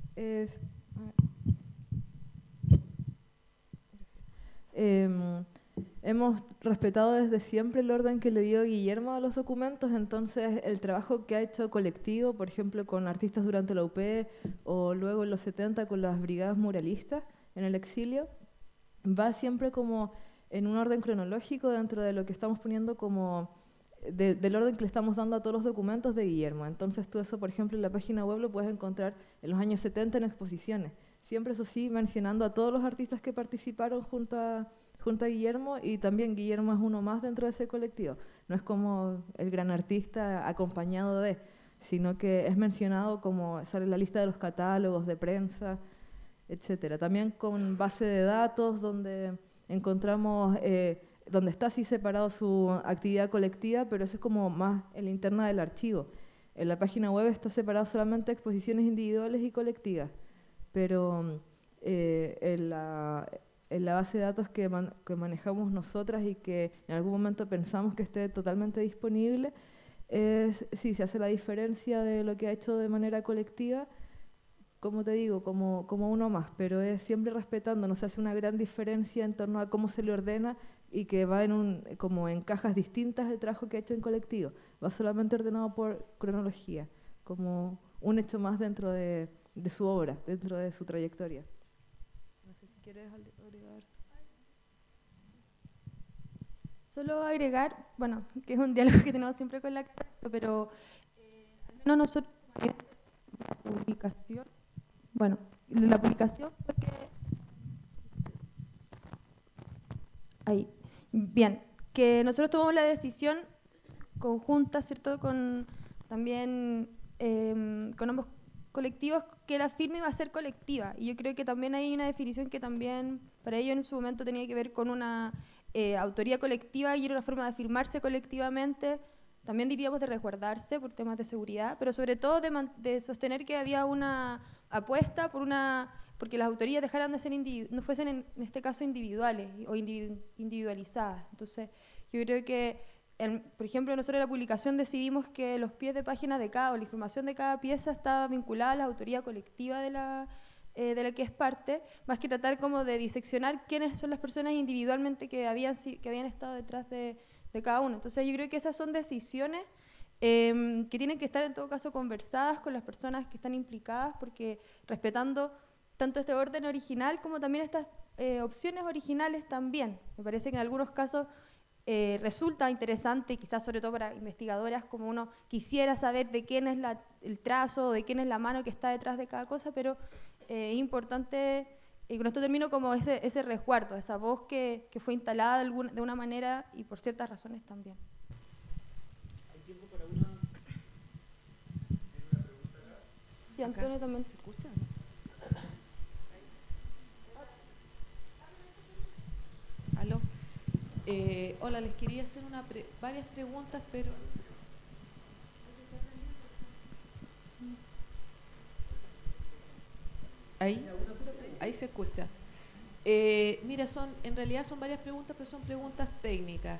Hemos respetado desde siempre el orden que le dio Guillermo a los documentos, entonces el trabajo que ha hecho colectivo, por ejemplo, con artistas durante la UP o luego en los 70 con las brigadas muralistas en el exilio, va siempre como en un orden cronológico dentro de lo que estamos poniendo como del orden que le estamos dando a todos los documentos de Guillermo. Entonces tú eso, por ejemplo, en la página web lo puedes encontrar en los años 70 en exposiciones. Siempre, eso sí, mencionando a todos los artistas que participaron junto a Guillermo, y también Guillermo es uno más dentro de ese colectivo. No es como el gran artista acompañado de, sino que es mencionado como sale en la lista de los catálogos de prensa, etcétera. También con base de datos donde encontramos, donde está así separado su actividad colectiva, pero eso es como más en la interna del archivo. En la página web está separado solamente exposiciones individuales y colectivas, pero en la base de datos que manejamos nosotras y que en algún momento pensamos que esté totalmente disponible, sí, se hace la diferencia de lo que ha hecho de manera colectiva, como te digo, como uno más, pero es siempre respetando, no se hace una gran diferencia en torno a cómo se le ordena y que va como en cajas distintas el trabajo que ha hecho en colectivo, va solamente ordenado por cronología, como un hecho más dentro de de su obra, dentro de su trayectoria. No sé si quieres agregar. Solo agregar, bueno, que es un diálogo que tenemos siempre con la arquitecta, pero al menos nosotros, la publicación, bueno, la publicación fue que... Ahí, bien, que nosotros tomamos la decisión conjunta, ¿cierto?, con también con ambos colectivos, que la firma iba a ser colectiva, y yo creo que también hay una definición que también para ello en su momento tenía que ver con una autoría colectiva, y era una forma de firmarse colectivamente, también diríamos de resguardarse por temas de seguridad, pero sobre todo de sostener que había una apuesta porque las autorías dejaran de ser no fuesen en este caso individuales o individualizadas. Entonces yo creo que por ejemplo, nosotros en la publicación decidimos que los pies de página de cada, o la información de cada pieza estaba vinculada a la autoría colectiva de la que es parte, más que tratar como de diseccionar quiénes son las personas individualmente que habían estado detrás de cada uno. Entonces yo creo que esas son decisiones que tienen que estar en todo caso conversadas con las personas que están implicadas, porque respetando tanto este orden original como también estas opciones originales también. Me parece que en algunos casos resulta interesante, quizás sobre todo para investigadoras, como uno quisiera saber de quién es el trazo, de quién es la mano que está detrás de cada cosa, pero es importante, y con esto termino, como ese resguardo, esa voz que fue instalada de una manera y por ciertas razones también. ¿Hay tiempo para una pregunta acá? Y Antonio también. ¿Se escucha? ¿Aló? Hola, les quería hacer varias preguntas, pero... Ahí se escucha. Mira, en realidad son varias preguntas, pero son preguntas técnicas.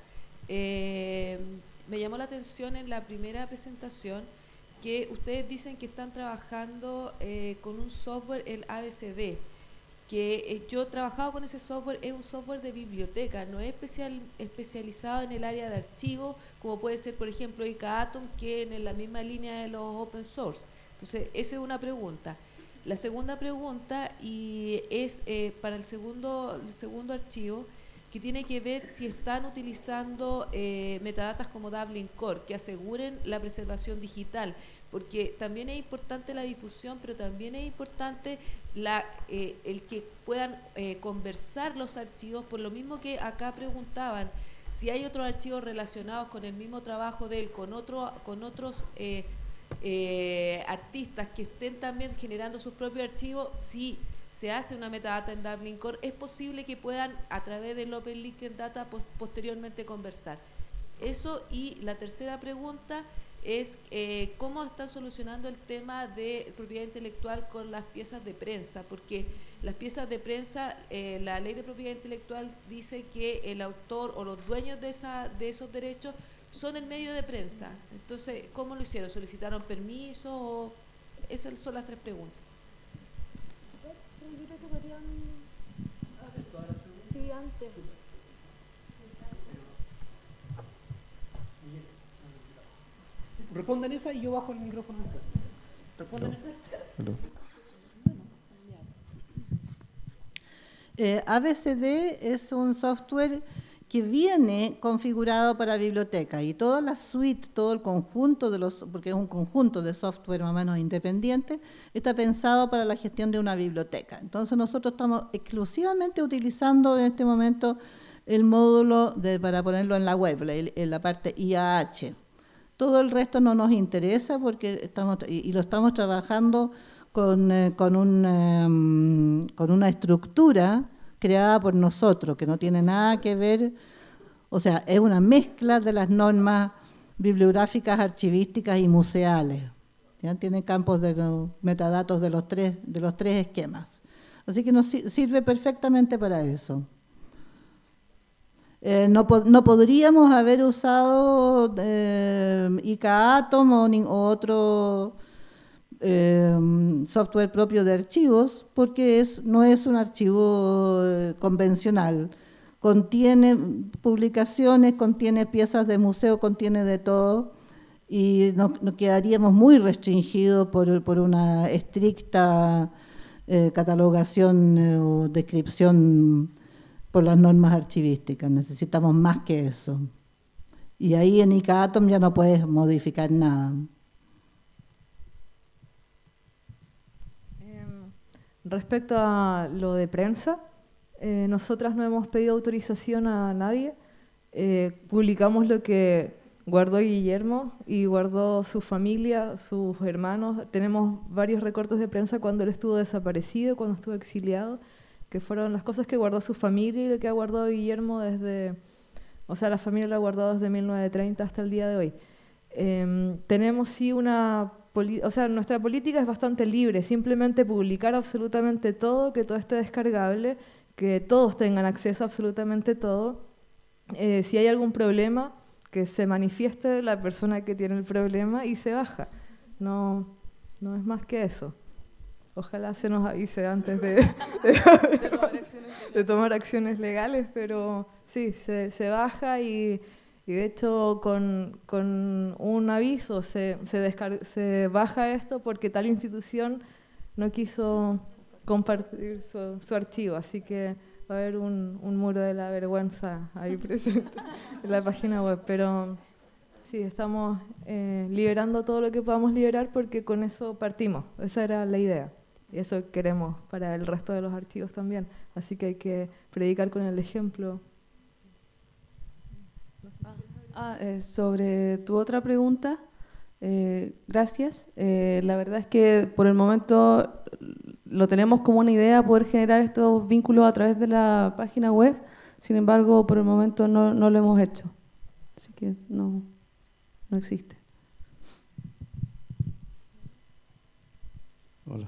Me llamó la atención en la primera presentación que ustedes dicen que están trabajando con un software, el ABCD, que yo he trabajado con ese software, es un software de biblioteca, no es especializado en el área de archivos, como puede ser, por ejemplo, ICAATOM, que en la misma línea de los open source. Entonces, esa es una pregunta. La segunda pregunta es para el segundo archivo, que tiene que ver si están utilizando metadatas como Dublin Core, que aseguren la preservación digital, porque también es importante la difusión, pero también es importante el que puedan conversar los archivos, por lo mismo que acá preguntaban si hay otros archivos relacionados con el mismo trabajo de él, con otros artistas que estén también generando sus propios archivos. Si se hace una metadata en Dublin Core, es posible que puedan a través del Open Linked Data posteriormente conversar. Eso. Y la tercera pregunta es cómo están solucionando el tema de propiedad intelectual con las piezas de prensa, porque las piezas de prensa, la ley de propiedad intelectual dice que el autor o los dueños de esos derechos son el medio de prensa. Entonces, ¿cómo lo hicieron? ¿Solicitaron permiso? Esas son las tres preguntas. Sí, antes. Respondan esa y yo bajo el micrófono. Respondan esa. ABCD es un software que viene configurado para biblioteca, y toda la suite, todo el conjunto porque es un conjunto de software más o menos independiente, está pensado para la gestión de una biblioteca. Entonces nosotros estamos exclusivamente utilizando en este momento el módulo para ponerlo en la web, en la parte IAH. Todo el resto no nos interesa porque lo estamos trabajando con una estructura creada por nosotros, que no tiene nada que ver, o sea, es una mezcla de las normas bibliográficas, archivísticas y museales. ¿Ya? Tiene campos de metadatos de los tres esquemas. Así que nos sirve perfectamente para eso. No podríamos haber usado ICAATOM o otro software propio de archivos, porque no es un archivo convencional. Contiene publicaciones, contiene piezas de museo, contiene de todo, y no quedaríamos muy restringidos por una estricta catalogación o descripción por las normas archivísticas. Necesitamos más que eso. Y ahí en ICAATOM ya no puedes modificar nada. Respecto a lo de prensa, nosotras no hemos pedido autorización a nadie. Publicamos lo que guardó Guillermo y guardó su familia, sus hermanos. Tenemos varios recortes de prensa cuando él estuvo desaparecido, cuando estuvo exiliado, que fueron las cosas que guardó su familia y lo que ha guardado Guillermo desde... O sea, la familia lo ha guardado desde 1930 hasta el día de hoy. Tenemos sí o sea, nuestra política es bastante libre, simplemente publicar absolutamente todo, que todo esté descargable, que todos tengan acceso a absolutamente todo. Si hay algún problema, que se manifieste la persona que tiene el problema y se baja. No es más que eso. Ojalá se nos avise antes de tomar acciones legales, pero sí, se baja y de hecho con un aviso se baja esto porque tal institución no quiso compartir su archivo, así que va a haber un muro de la vergüenza ahí presente en la página web, pero sí, estamos liberando todo lo que podamos liberar porque con eso partimos, esa era la idea. Y eso queremos para el resto de los archivos también. Así que hay que predicar con el ejemplo. Sobre tu otra pregunta, gracias. La verdad es que por el momento lo tenemos como una idea poder generar estos vínculos a través de la página web. Sin embargo, por el momento no lo hemos hecho. Así que no existe. Hola.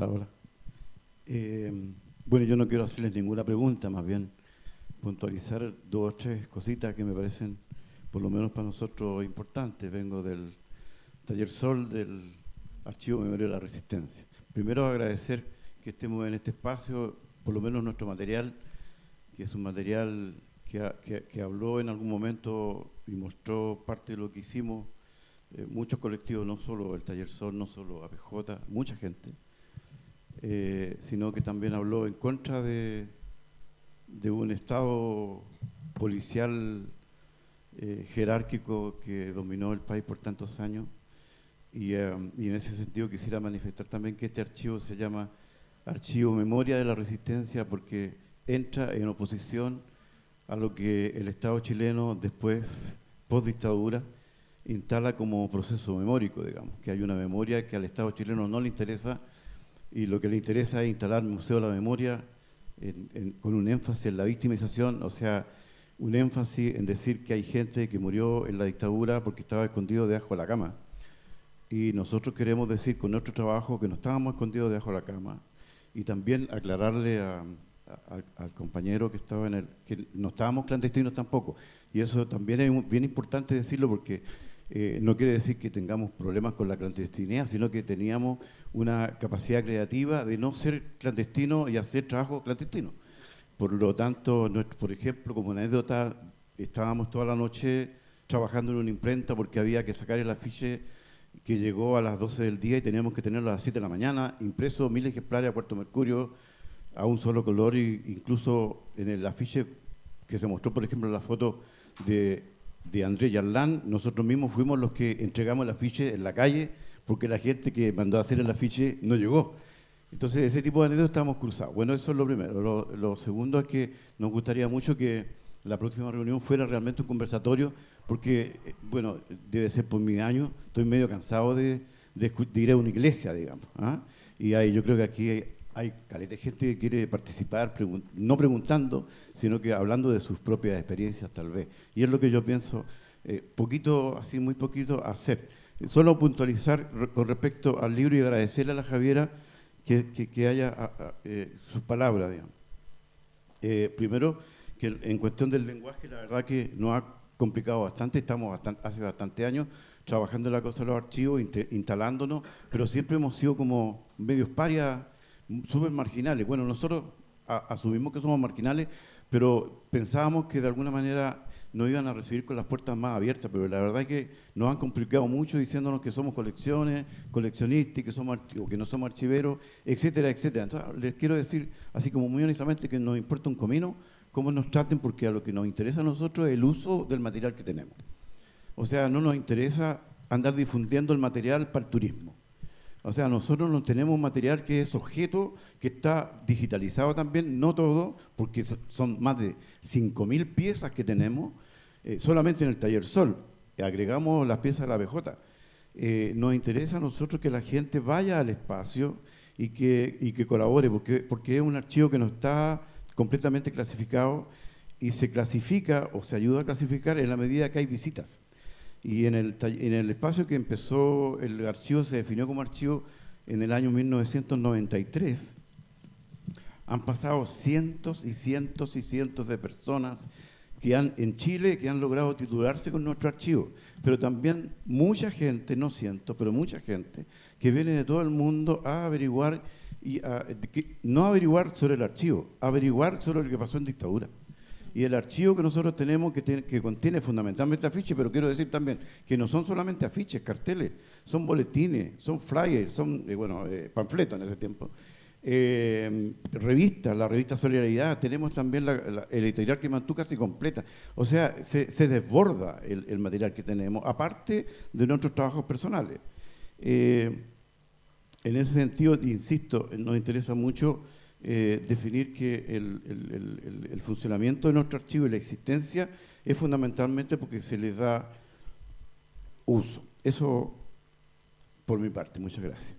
Bueno, yo no quiero hacerles ninguna pregunta, más bien puntualizar 2 o 3 cositas que me parecen, por lo menos para nosotros, importantes. Vengo del Taller Sol del Archivo Memoria de la Resistencia. Primero agradecer que estemos en este espacio, por lo menos nuestro material, que es un material que habló en algún momento y mostró parte de lo que hicimos, muchos colectivos, no solo el Taller Sol, no solo APJ, mucha gente. Sino que también habló en contra de un Estado policial jerárquico que dominó el país por tantos años y en ese sentido quisiera manifestar también que este archivo se llama Archivo Memoria de la Resistencia porque entra en oposición a lo que el Estado chileno después, post dictadura, instala como proceso memórico, digamos, que hay una memoria que al Estado chileno no le interesa y lo que le interesa es instalar el Museo de la Memoria con un énfasis en la victimización, o sea, un énfasis en decir que hay gente que murió en la dictadura porque estaba escondido debajo de la cama. Y nosotros queremos decir con nuestro trabajo que no estábamos escondidos debajo de la cama y también aclararle al compañero que estaba que no estábamos clandestinos tampoco. Y eso también es bien importante decirlo porque no quiere decir que tengamos problemas con la clandestinidad, sino que teníamos una capacidad creativa de no ser clandestino y hacer trabajo clandestino. Por lo tanto, por ejemplo, como anécdota, estábamos toda la noche trabajando en una imprenta porque había que sacar el afiche que llegó a las 12 del día y teníamos que tenerlo a las 7 de la mañana, impreso 1000 ejemplares a Puerto Mercurio, a un solo color, e incluso en el afiche que se mostró, por ejemplo, la foto de André Yarlán, nosotros mismos fuimos los que entregamos el afiche en la calle porque la gente que mandó a hacer el afiche no llegó. Entonces, ese tipo de anécdotas estábamos cruzados. Bueno, eso es lo primero. Lo segundo es que nos gustaría mucho que la próxima reunión fuera realmente un conversatorio, porque, bueno, debe ser por mi año, estoy medio cansado de ir a una iglesia, digamos. Y yo creo que aquí hay caleta de gente que quiere participar, no preguntando, sino que hablando de sus propias experiencias, tal vez. Y es lo que yo pienso, poquito, así muy poquito, hacer. Solo puntualizar con respecto al libro y agradecerle a la Javiera que haya sus palabras, digamos. Primero, que en cuestión del lenguaje, la verdad que nos ha complicado bastante, estamos hace bastante años trabajando en la cosa de los archivos, instalándonos, pero siempre hemos sido como medios parias, súper marginales. Bueno, nosotros asumimos que somos marginales, pero pensábamos que de alguna manera nos iban a recibir con las puertas más abiertas, pero la verdad es que nos han complicado mucho diciéndonos que somos colecciones, coleccionistas, que no somos archiveros, etcétera, etcétera. Entonces, les quiero decir, así como muy honestamente, que nos importa un comino cómo nos traten, porque a lo que nos interesa a nosotros es el uso del material que tenemos. O sea, no nos interesa andar difundiendo el material para el turismo. O sea, nosotros no tenemos material que es objeto, que está digitalizado también, no todo, porque son más de 5.000 piezas que tenemos, solamente en el Taller Sol. Agregamos las piezas de la BJ. Nos interesa a nosotros que la gente vaya al espacio y que colabore, porque es un archivo que no está completamente clasificado y se clasifica o se ayuda a clasificar en la medida que hay visitas. Y en el espacio que empezó, el archivo se definió como archivo en el año 1993. Han pasado cientos y cientos y cientos de personas en Chile que han logrado titularse con nuestro archivo. Pero también mucha gente, no cientos, pero mucha gente que viene de todo el mundo a averiguar, no averiguar sobre el archivo, averiguar sobre lo que pasó en dictadura. Y el archivo que nosotros tenemos, que contiene fundamentalmente afiches, pero quiero decir también que no son solamente afiches, carteles, son boletines, son flyers, son panfletos en ese tiempo, revistas, la revista Solidaridad, tenemos también el editorial que mantuvo casi completa. O sea, se desborda el material que tenemos, aparte de nuestros trabajos personales. En ese sentido, insisto, nos interesa mucho definir que el funcionamiento de nuestro archivo y la existencia es fundamentalmente porque se les da uso. Eso por mi parte. Muchas gracias.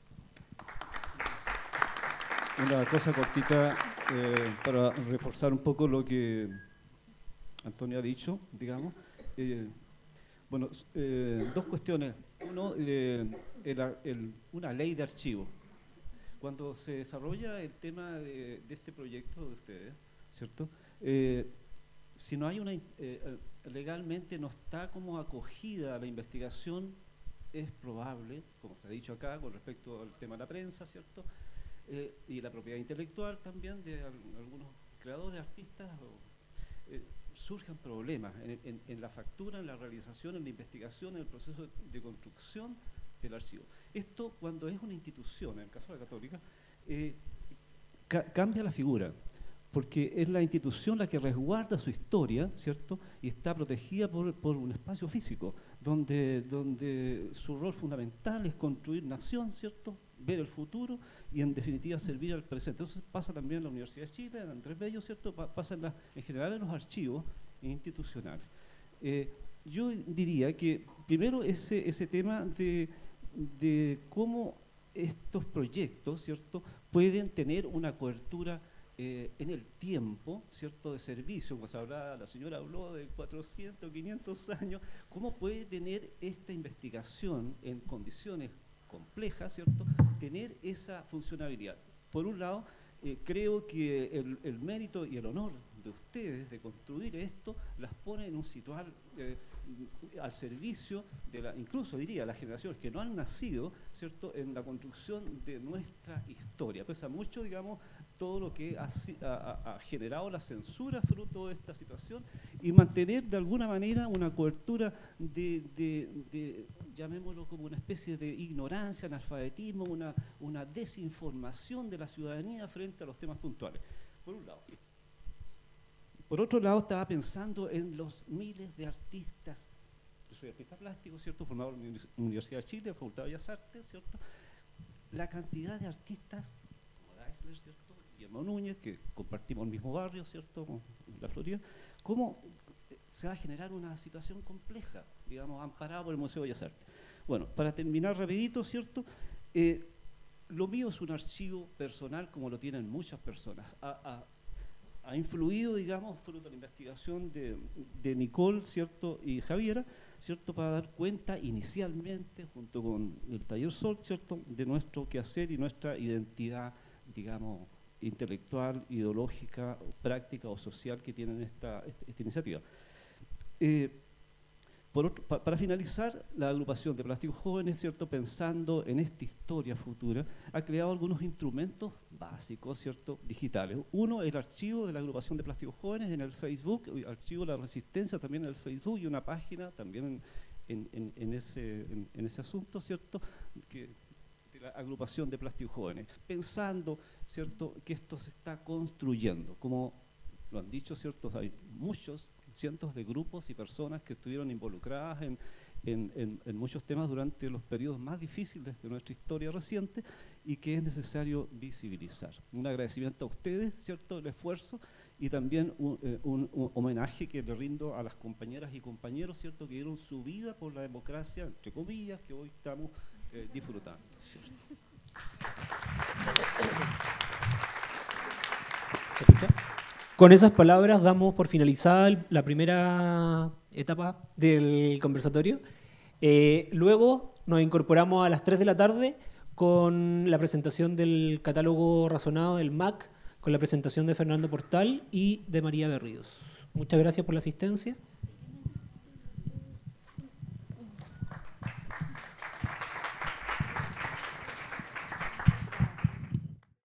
Una cosa cortita para reforzar un poco lo que Antonio ha dicho, digamos. Dos cuestiones. Uno, una ley de archivo. Cuando se desarrolla el tema de este proyecto de ustedes, ¿cierto? Si no hay legalmente no está como acogida la investigación, es probable, como se ha dicho acá, con respecto al tema de la prensa, ¿cierto? Y la propiedad intelectual también de algunos creadores, artistas, surjan problemas en la factura, en la realización, en la investigación, en el proceso de construcción del archivo. Esto, cuando es una institución, en el caso de la Católica, cambia la figura, porque es la institución la que resguarda su historia, ¿cierto? Y está protegida por un espacio físico, donde su rol fundamental es construir nación, ¿cierto? Ver el futuro y, en definitiva, servir al presente. Entonces pasa también en la Universidad de Chile, en Andrés Bello, ¿cierto? Pasa en general en los archivos institucionales. Yo diría que primero ese tema de cómo estos proyectos, ¿cierto?, pueden tener una cobertura en el tiempo, ¿cierto?, de servicio. Como se hablaba, la señora habló de 400, 500 años. ¿Cómo puede tener esta investigación en condiciones complejas, ¿cierto?, tener esa funcionalidad? Por un lado, creo que el mérito y el honor de ustedes de construir esto las pone en un situal al servicio de incluso diría las generaciones que no han nacido, ¿cierto?, en la construcción de nuestra historia. Pesa mucho, digamos, todo lo que ha generado la censura fruto de esta situación, y mantener de alguna manera una cobertura de llamémoslo como una especie de ignorancia, analfabetismo, una desinformación de la ciudadanía frente a los temas puntuales, por un lado. Por otro lado, estaba pensando en los miles de artistas. Yo soy artista plástico, ¿cierto?, formado en la Universidad de Chile, Facultad de Bellas Artes, ¿cierto? La cantidad de artistas, como Deisler, ¿cierto?, Guillermo Núñez, que compartimos el mismo barrio, ¿cierto?, con la Florida, ¿cómo se va a generar una situación compleja, digamos, amparada por el Museo de Bellas Artes? Bueno, para terminar rapidito, ¿cierto?, lo mío es un archivo personal como lo tienen muchas personas. Ha influido, digamos, fruto de la investigación de Nicole, ¿cierto?, y Javiera, ¿cierto?, para dar cuenta inicialmente, junto con el Taller Sol, ¿cierto?, de nuestro quehacer y nuestra identidad, digamos, intelectual, ideológica, práctica o social que tienen esta iniciativa. Para finalizar, la agrupación de Plásticos Jóvenes, ¿cierto?, pensando en esta historia futura, ha creado algunos instrumentos básicos, ¿cierto?, digitales. Uno, el archivo de la agrupación de Plásticos Jóvenes en el Facebook, el archivo de la Resistencia también en el Facebook, y una página también en ese asunto, ¿cierto?, de la agrupación de Plásticos Jóvenes. Pensando, ¿cierto?, que esto se está construyendo. Como lo han dicho, ¿cierto?, hay cientos de grupos y personas que estuvieron involucradas en muchos temas durante los periodos más difíciles de nuestra historia reciente y que es necesario visibilizar. Un agradecimiento a ustedes, ¿cierto?, el esfuerzo, y también un homenaje que le rindo a las compañeras y compañeros, ¿cierto?, que dieron su vida por la democracia, entre comillas, que hoy estamos disfrutando, ¿cierto? Con esas palabras damos por finalizada la primera etapa del conversatorio. Luego nos incorporamos a las 3 de la tarde con la presentación del catálogo razonado del MAC, con la presentación de Fernando Portal y de María Berríos. Muchas gracias por la asistencia.